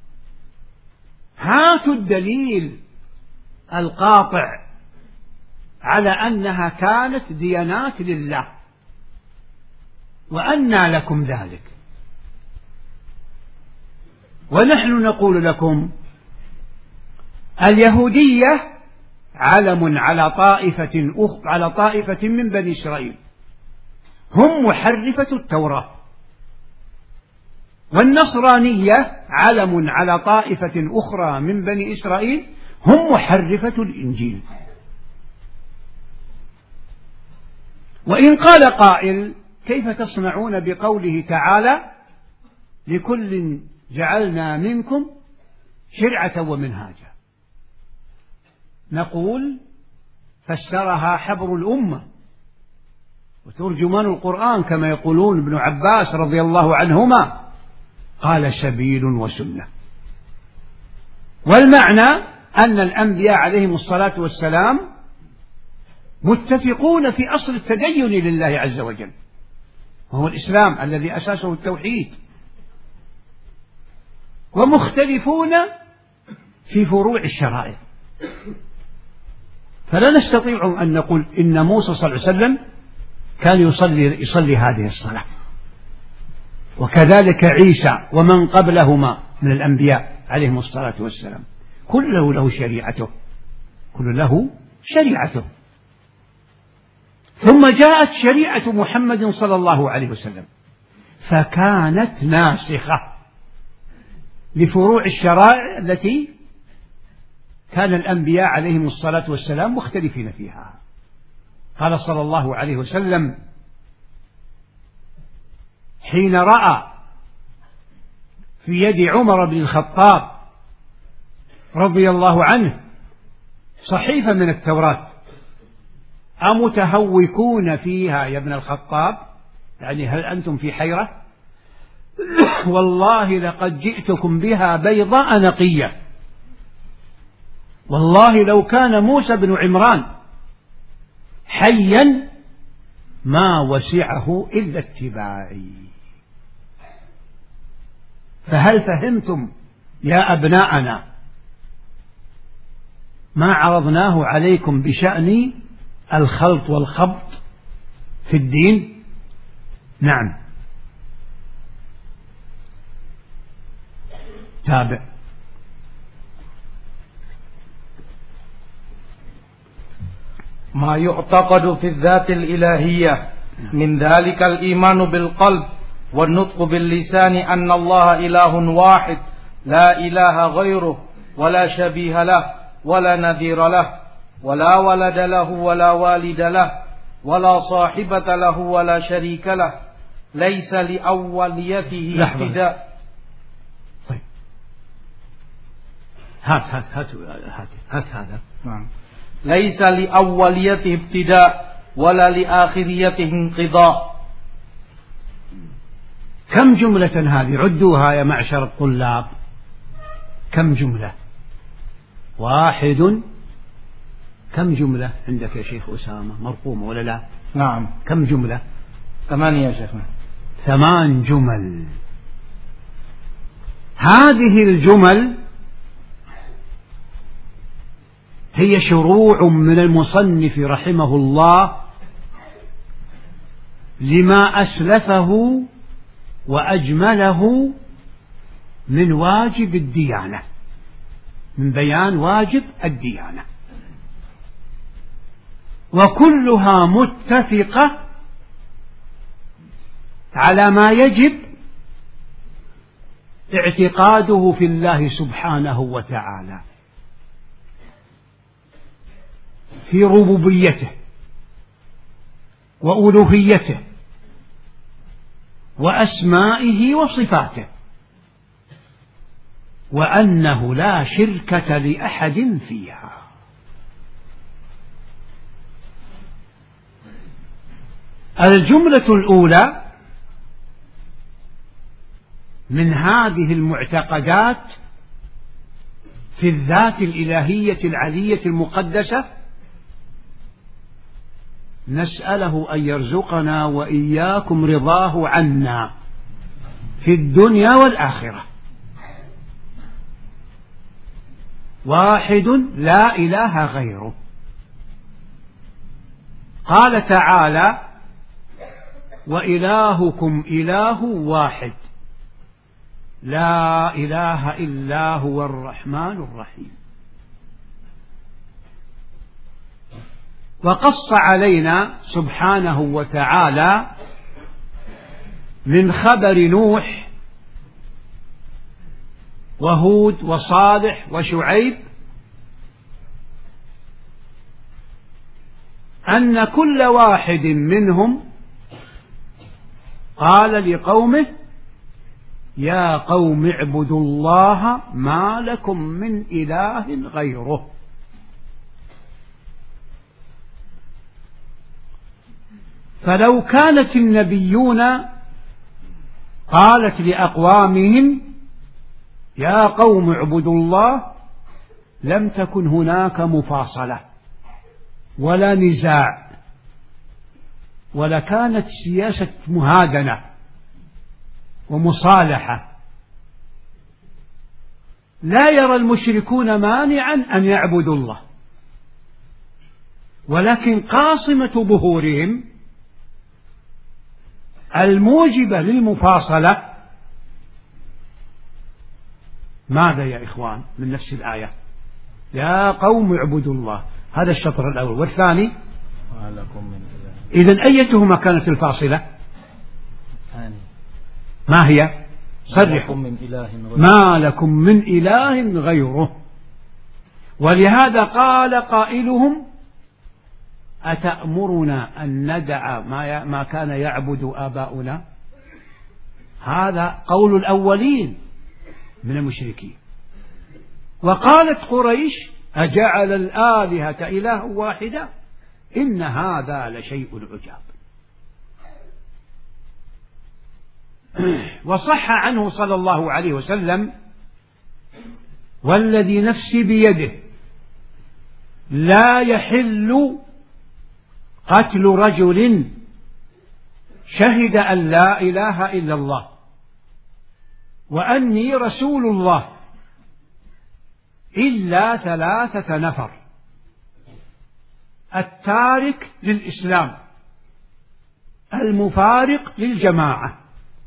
هاتوا الدليل القاطع على أنها كانت ديانات لله، وأنى لكم ذلك. ونحن نقول لكم: اليهودية علم على طائفة أخ... على طائفة من بني إسرائيل، هم محرفة التوراة. والنصرانية علم على طائفة أخرى من بني إسرائيل، هم محرفة الإنجيل. وإن قال قائل: كيف تصنعون بقوله تعالى: لكل جعلنا منكم شرعة ومنهاجا؟ نقول: فسرها حبر الأمة وترجمان القرآن كما يقولون ابن عباس رضي الله عنهما، قال: سبيل وسنة. والمعنى أن الأنبياء عليهم الصلاة والسلام متفقون في أصل التدين لله عز وجل، وهو الإسلام الذي أساسه التوحيد، ومختلفون في فروع الشرائع. فلا نستطيع أن نقول إن موسى صلى الله عليه وسلم كان يصلي, يصلي هذه الصلاة، وكذلك عيسى ومن قبلهما من الأنبياء عليهم الصلاة والسلام، كله له شريعته، كل له شريعته. ثم جاءت شريعة محمد صلى الله عليه وسلم فكانت ناسخة لفروع الشرائع التي كان الأنبياء عليهم الصلاة والسلام مختلفين فيها. قال صلى الله عليه وسلم حين رأى في يد عمر بن الخطاب رضي الله عنه صحيفة من التوراة: أمتهوكون فيها يا ابن الخطاب؟ يعني هل أنتم في حيرة؟ والله لقد جئتكم بها بيضاء نقية، والله لو كان موسى بن عمران حيا ما وسعه إلا اتباعي. فهل فهمتم يا أبناءنا ما عرضناه عليكم بشأن الخلط والخبط في الدين؟ نعم. تابع. ما يعتقد في الذات الإلهية من ذلك الإيمان بالقلب والنطق باللسان أن الله إله واحد لا إله غيره ولا شبيه له ولا نذير له ولا ولد له ولا والد له ولا صاحبة له ولا شريك له، ليس لأوليته ابتداء. طيب هات هات هات هات, هات هذا. نعم. ليس لأوليته ابتداء ولا لآخريته انقضاء. كم جملة هذه؟ عدوها يا معشر الطلاب. كم جملة؟ واحد. كم جملة عندك يا شيخ أسامة؟ مرقومة ولا لا؟ نعم. كم جملة؟ ثمانية يا شيخنا. ثمان جمل. هذه الجمل هي شروع من المصنف رحمه الله لما أسلفه وأجمله من واجب الديانة، من بيان واجب الديانة، وكلها متفقة على ما يجب اعتقاده في الله سبحانه وتعالى، في ربوبيته وألوهيته وأسمائه وصفاته، وأنه لا شركة لأحد فيها. الجملة الأولى من هذه المعتقدات في الذات الإلهية العلية المقدسة نسأله أن يرزقنا وإياكم رضاه عنا في الدنيا والآخرة. واحد لا إله غيره. قال تعالى: وإلهكم إله واحد لا إله إلا هو الرحمن الرحيم. وقص علينا سبحانه وتعالى من خبر نوح وهود وصالح وشعيب أن كل واحد منهم قال لقومه: يا قوم اعبدوا الله ما لكم من إله غيره. فلو كانت النبيون قالت لأقوامهم: يا قوم اعبدوا الله، لم تكن هناك مفاصلة ولا نزاع، ولكانت سياسة مهادنة ومصالحة. لا يرى المشركون مانعا أن يعبدوا الله، ولكن قاصمة ظهورهم الموجبة للمفاصلة ماذا يا إخوان؟ من نفس الآية: يا قوم اعبدوا الله. هذا الشطر الأول. والثاني: ما لكم من إله. إذن أيتهما كانت الفاصلة؟ ما هي؟ صرحوا. ما لكم من إله غيره. ولهذا قال قائلهم أتأمرنا أن ندع ما ما كان يعبد آباؤنا. هذا قول الأولين من المشركين. وقالت قريش أجعل الآلهة إله واحدة إن هذا لشيء عجاب. وصح عنه صلى الله عليه وسلم والذي نفسي بيده لا يحل قتل رجل شهد أن لا إله إلا الله وأني رسول الله إلا ثلاثة نفر: التارك للإسلام، المفارق للجماعة،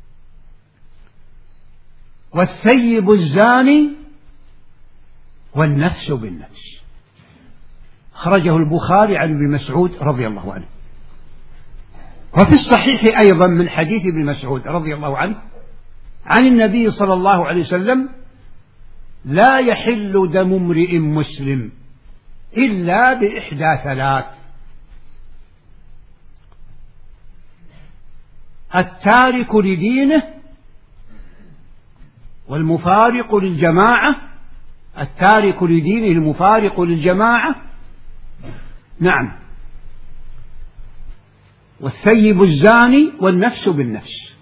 والثيب الزاني، والنفس بالنفس. خرجه البخاري عن ابن مسعود رضي الله عنه. وفي الصحيح أيضا من حديث ابن مسعود رضي الله عنه عن النبي صلى الله عليه وسلم: لا يحل دم امرئ مسلم إلا بإحدى ثلاث: التارك لدينه، والمفارق للجماعة. التارك لدينه المفارق للجماعة، نعم، والثيب الزاني، والنفس بالنفس.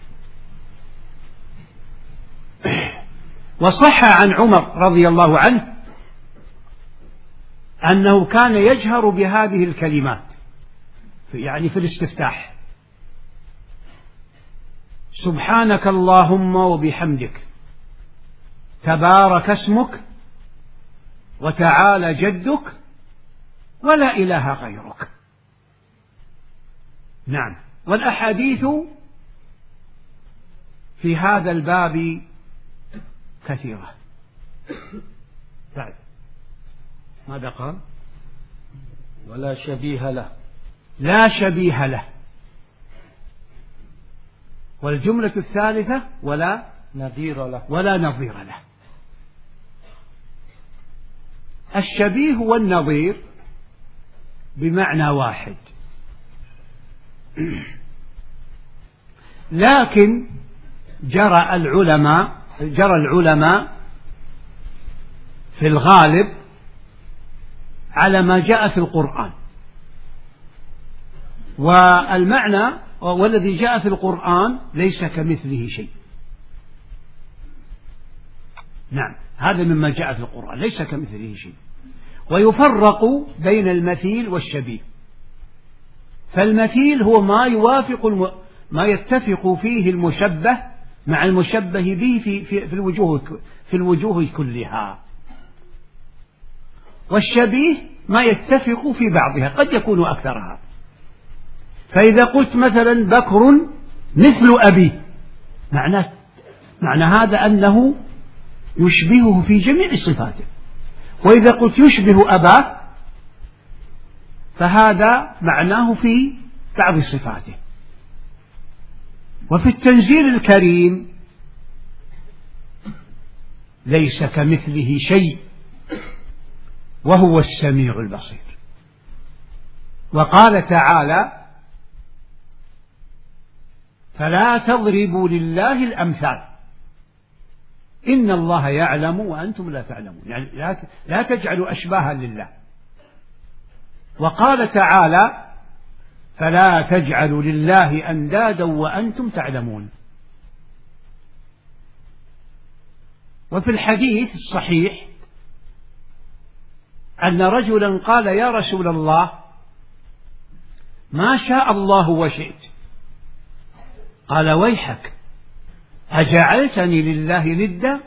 وصح عن عمر رضي الله عنه أنه كان يجهر بهذه الكلمات يعني في الاستفتاح: سبحانك اللهم وبحمدك، تبارك اسمك، وتعالى جدك، ولا إله غيرك. نعم. والأحاديث في هذا الباب كثيرة. بعد ماذا قال؟ ولا شبيه له. لا شبيه له. والجملة الثالثة: ولا نظير له. ولا نظير له. الشبيه والنظير بمعنى واحد، لكن جرى العلماء جرى العلماء في الغالب على ما جاء في القرآن. والمعنى والذي جاء في القرآن ليس كمثله شيء. نعم، هذا مما جاء في القرآن ليس كمثله شيء. ويفرق بين المثيل والشبيه. فالمثيل هو ما يوافق الم... ما يتفق فيه المشبه مع المشبه به في في في الوجوه في الوجوه كلها. والشبيه ما يتفق في بعضها، قد يكون أكثرها. فإذا قلت مثلا بكر مثل أبيه، معنى معنى هذا أنه يشبهه في جميع صفاته. وإذا قلت يشبه أباه فهذا معناه في بعض صفاته. وفي التنزيل الكريم ليس كمثله شيء وهو السميع البصير. وقال تعالى: فلا تضربوا لله الأمثال إن الله يعلم وأنتم لا تعلمون، يعني لا تجعلوا أشباها لله. وقال تعالى: فلا تجعلوا لله أندادا وأنتم تعلمون. وفي الحديث الصحيح أن رجلا قال: يا رسول الله، ما شاء الله وشئت. قال: ويحك، أجعلتني لله ندا؟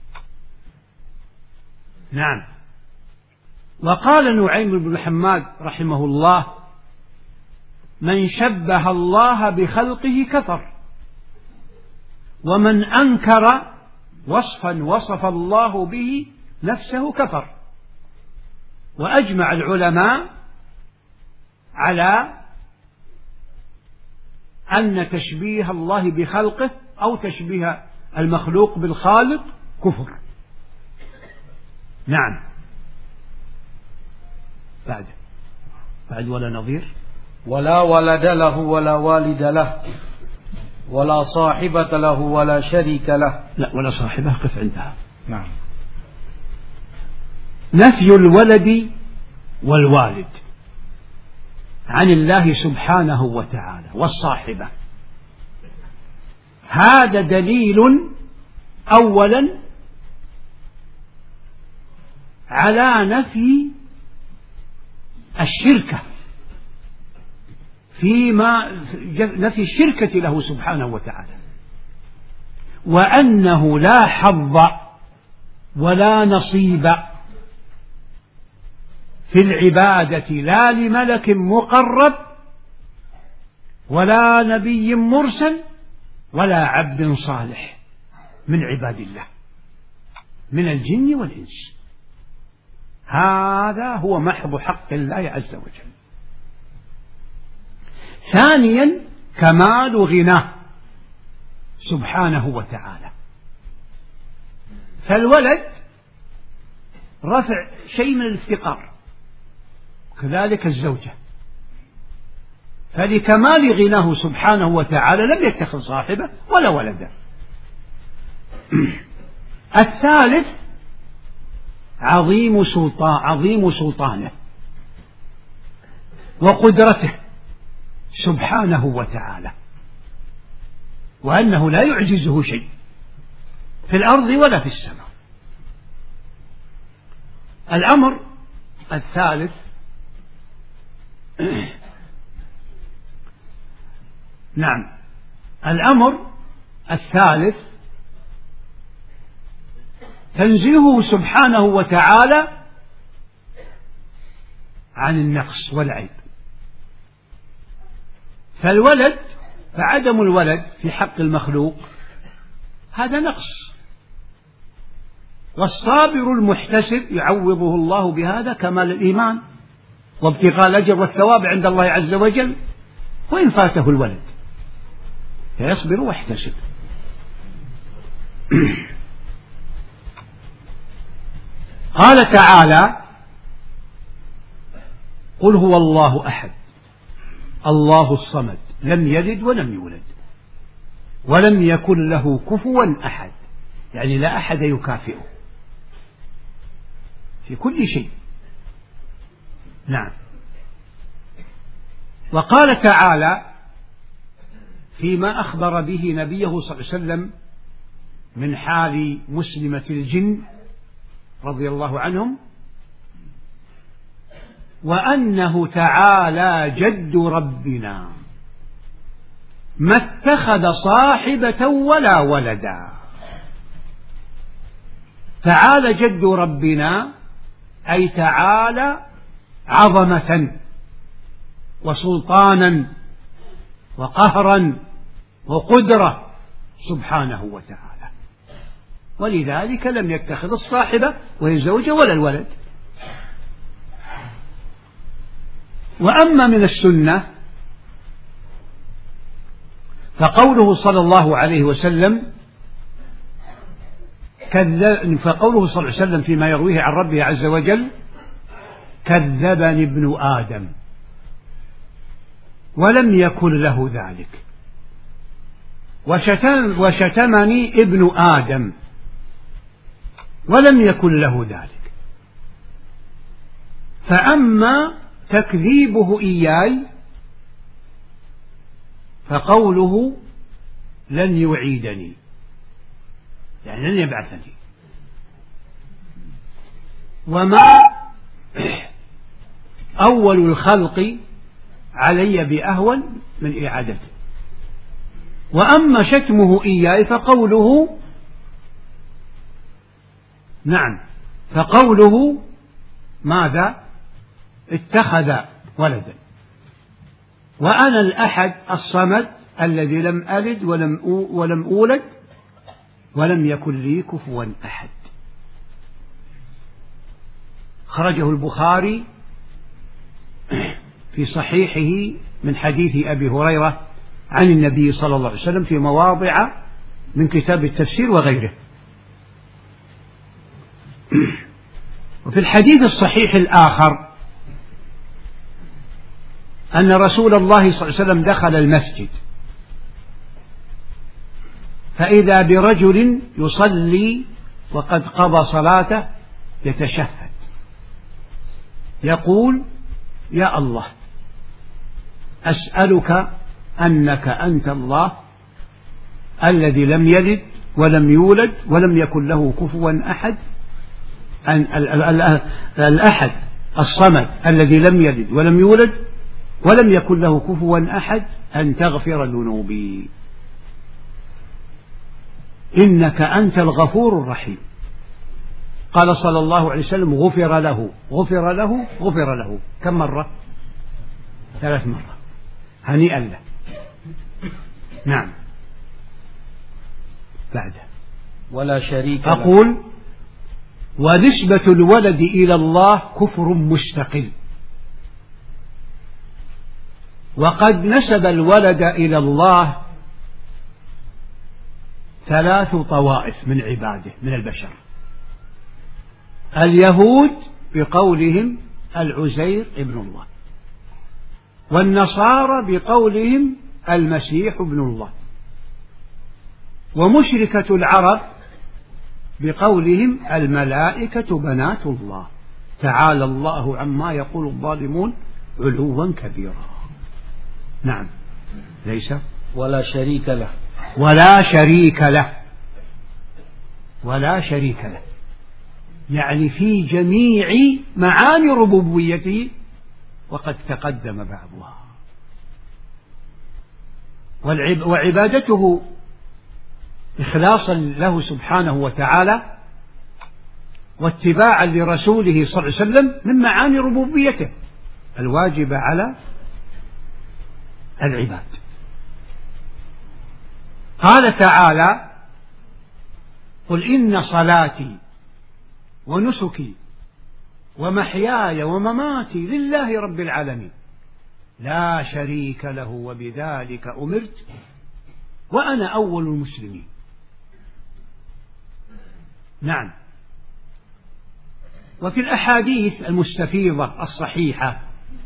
نعم. وقال نعيم بن حماد رحمه الله: من شبه الله بخلقه كفر، ومن أنكر وصفا وصف الله به نفسه كفر. وأجمع العلماء على أن تشبيه الله بخلقه أو تشبيه المخلوق بالخالق كفر. نعم. بعد بعد ولا نظير. ولا ولد له ولا والد له ولا صاحبة له ولا شريك له. لا، ولا صاحبة، قف عندها. نعم. نفي الولد والوالد عن الله سبحانه وتعالى والصاحبة، هذا دليل أولا على نفي الشركة، فيما نفي الشركة له سبحانه وتعالى، وأنه لا حظ ولا نصيب في العبادة لا لملك مقرب ولا نبي مرسل ولا عبد صالح من عباد الله من الجن والإنس. هذا هو محض حق الله عز وجل. ثانيا كمال غناه سبحانه وتعالى، فالولد رفع شيء من الافتقار، كذلك الزوجة، فلكمال غناه سبحانه وتعالى لم يتخذ صاحبة ولا ولدا. الثالث عظيم سلطان عظيم سلطانه وقدرته سبحانه وتعالى، وأنه لا يعجزه شيء في الأرض ولا في السماء. الأمر الثالث نعم الأمر الثالث تنزيهه سبحانه وتعالى عن النقص والعيب. فالولد فعدم الولد في حق المخلوق هذا نقص، والصابر المحتسب يعوضه الله بهذا كمال الإيمان وابتغاء الأجر والثواب عند الله عز وجل، وإن فاته الولد فيصبر ويحتسب. قال تعالى: قل هو الله أحد الله الصمد لم يلد ولم يولد ولم يكن له كفوا أحد، يعني لا أحد يكافئه في كل شيء. نعم. وقال تعالى فيما أخبر به نبيه صلى الله عليه وسلم من حال مسلمة الجن رضي الله عنهم: وأنه تعالى جد ربنا ما اتخذ صاحبة ولا ولدا. تعالى جد ربنا أي تعالى عظمة وسلطانا وقهرا وقدرة سبحانه وتعالى، ولذلك لم يتخذ الصاحبة وهي الزوجة ولا الولد. وأما من السنة فقوله صلى الله عليه وسلم فقوله صلى الله عليه وسلم فيما يرويه عن ربه عز وجل: كذبني ابن آدم ولم يكن له ذلك، وشتم وشتمني ابن آدم ولم يكن له ذلك. فأما تكذيبه إياي فقوله لن يعيدني، يعني لن يبعثني، وما أول الخلق علي بأهون من إعادته. وأما شتمه إياي فقوله نعم فقوله ماذا؟ اتخذ ولدا، وأنا الأحد الصمد الذي لم ألد ولم ولم أولد ولم يكن لي كفوا أحد. خرجه البخاري في صحيحه من حديث أبي هريرة عن النبي صلى الله عليه وسلم في مواضع من كتاب التفسير وغيره. وفي الحديث الصحيح الآخر أن رسول الله صلى الله عليه وسلم دخل المسجد فإذا برجل يصلي وقد قضى صلاته يتشهد يقول: يا الله، أسألك أنك أنت الله الذي لم يلد ولم يولد ولم يكن له كفوا أحد، أن الأحد الصمد الذي لم يلد ولم يولد ولم يكن له كفوا أحد، أن تغفر ذنوبي إنك أنت الغفور الرحيم. قال صلى الله عليه وسلم: غفر له غفر له غفر له. كم مرة؟ ثلاث مرات. هنيئا له. نعم. بعده ولا شريك له. أقول: ونسبة الولد إلى الله كفر مستقل، وقد نسب الولد إلى الله ثلاث طوائف من عباده من البشر: اليهود بقولهم العزير ابن الله، والنصارى بقولهم المسيح ابن الله، ومشركة العرب بقولهم الملائكة بنات الله، تعالى الله عما يقول الظالمون علوا كبيرا. نعم. ليس ولا شريك له. ولا شريك له. ولا شريك له يعني في جميع معاني ربوبيته، وقد تقدم بعضها. وعبادته إخلاصا له سبحانه وتعالى واتباعا لرسوله صلى الله عليه وسلم من معاني ربوبيته الواجبة على العباد. قال تعالى: قل إن صلاتي ونسكي ومحياي ومماتي لله رب العالمين لا شريك له وبذلك أمرت وأنا أول المسلمين. نعم. وفي الأحاديث المستفيضة الصحيحة،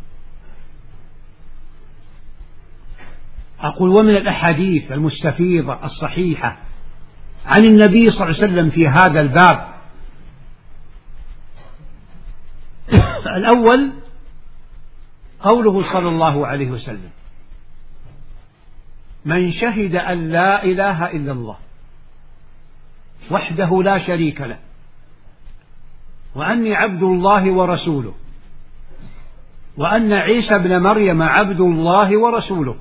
أقول ومن الأحاديث المستفيضة الصحيحة عن النبي صلى الله عليه وسلم في هذا الباب: الأول قوله صلى الله عليه وسلم: من شهد أن لا إله إلا الله وحده لا شريك له وأني عبد الله ورسوله وأن عيسى ابن مريم عبد الله ورسوله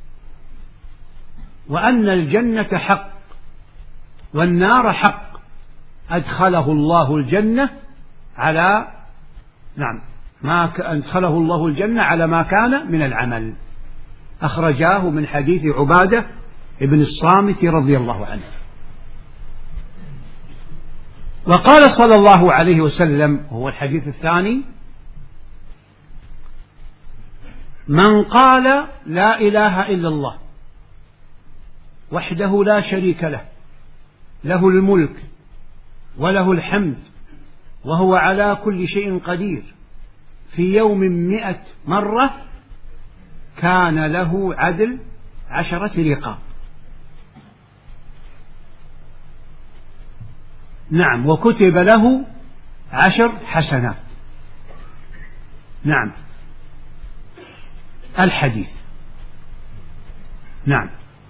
وأن الجنة حق والنار حق أدخله الله الجنة على نعم ما أدخله الله الجنة على ما كان من العمل. أخرجاه من حديث عبادة ابن الصامت رضي الله عنه. وقال صلى الله عليه وسلم، وهو الحديث الثاني: من قال لا إله إلا الله وحده لا شريك له له الملك وله الحمد وهو على كل شيء قدير في يوم مئة مرة كان له عدل عشرة رقاب. نعم. وكتب له عشر حسنات. نعم. الحديث. نعم.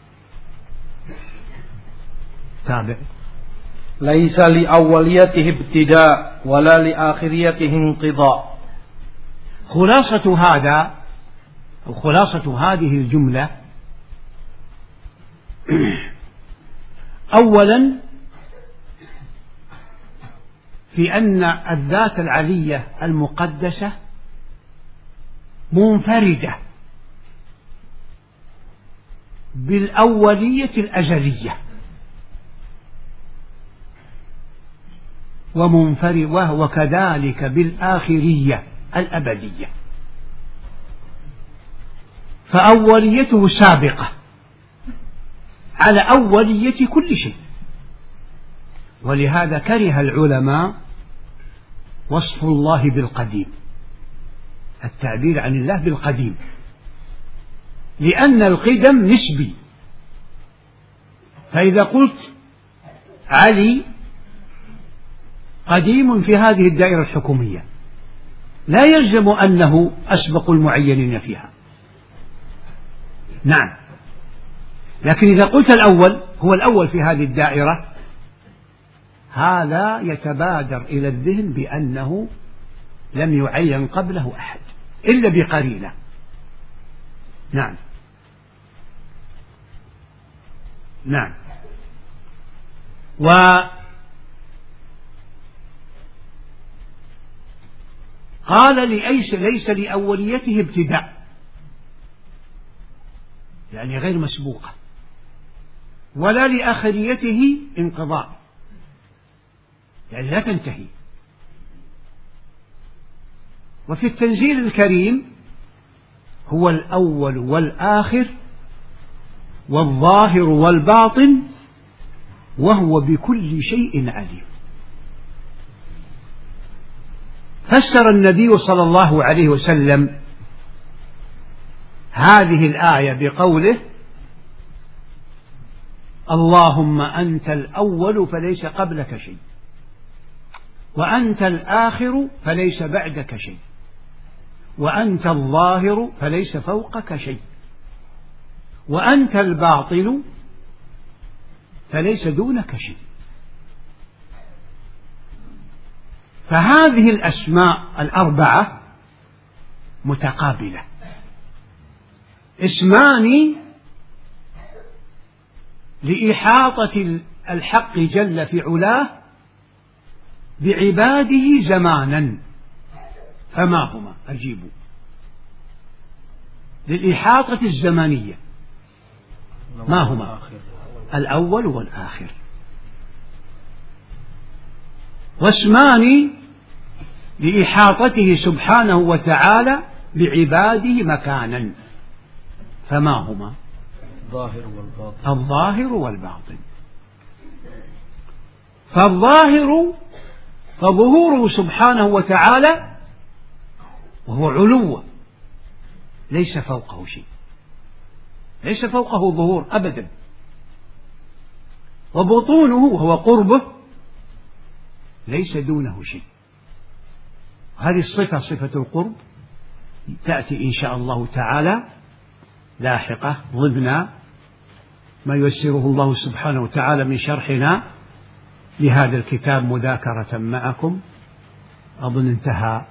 تابع. ليس لأوليته ابتداء ولا لآخريته انقضاء. خلاصة هذا أو خلاصة هذه الجملة: أولا في أن الذات العلية المقدسة منفردة بالأولية الأزلية، ومنفرد وكذلك بالآخرية الأبدية. فأوليته سابقة على أولية كل شيء. ولهذا كره العلماء وصف الله بالقديم، التعبير عن الله بالقديم، لأن القدم نسبي. فإذا قلت علي قديم في هذه الدائرة الحكومية لا يلزم أنه أسبق المعينين فيها، نعم، لكن إذا قلت الأول هو الأول في هذه الدائرة، هذا يتبادر إلى الذهن بأنه لم يعين قبله أحد إلا بقرينة. نعم نعم. وقال ليس ليس لأوليته ابتداء، يعني غير مسبوقة، ولا لآخريته انقضاء، يعني لا تنتهي. وفي التنزيل الكريم هو الأول والآخر والظاهر والباطن وهو بكل شيء عليم. فسر النبي صلى الله عليه وسلم هذه الآية بقوله: اللهم أنت الأول فليس قبلك شيء، وأنت الآخر فليس بعدك شيء، وأنت الظاهر فليس فوقك شيء، وأنت الباطن فليس دونك شيء. فهذه الأسماء الأربعة متقابلة، اسمان لإحاطة الحق جل في علاه بعباده زمانا، فما هما؟ أجيبوا. للإحاطة الزمنية ما هما؟ الأول والآخر. واسمان لإحاطته سبحانه وتعالى بعباده مكانا، فما هما؟ الظاهر والباطن. فالظاهر فظهوره سبحانه وتعالى وهو علو، ليس فوقه شيء، ليس فوقه ظهور أبدا. وبطونه وهو قربه ليس دونه شيء. هذه الصفة صفة القرب تأتي إن شاء الله تعالى لاحقة ضمن ما ييسره الله سبحانه وتعالى من شرحنا لهذا الكتاب مذاكرة معكم. أظن انتهى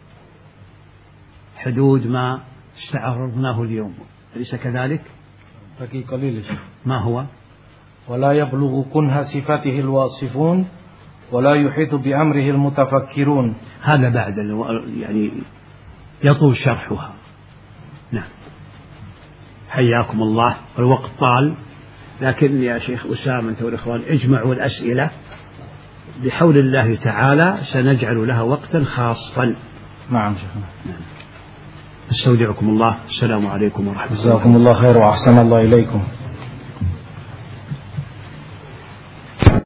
حدود ما استعرضناه اليوم، أليس كذلك؟ بقي قليل. ما هو؟ ولا يبلغ كنه صفاته الواصفون ولا يحيط بأمره المتفكرون. هذا بعد يعني يطول شرحها. نعم، حياكم الله. الوقت طال، لكن يا شيخ أسامة أنت والإخوان اجمعوا الأسئلة بحول الله تعالى، سنجعل لها وقتا خاصا. نعم شيخنا. نعم. استودعكم الله. السلام عليكم ورحمة الله. جزاكم الله خير وأحسن الله إليكم.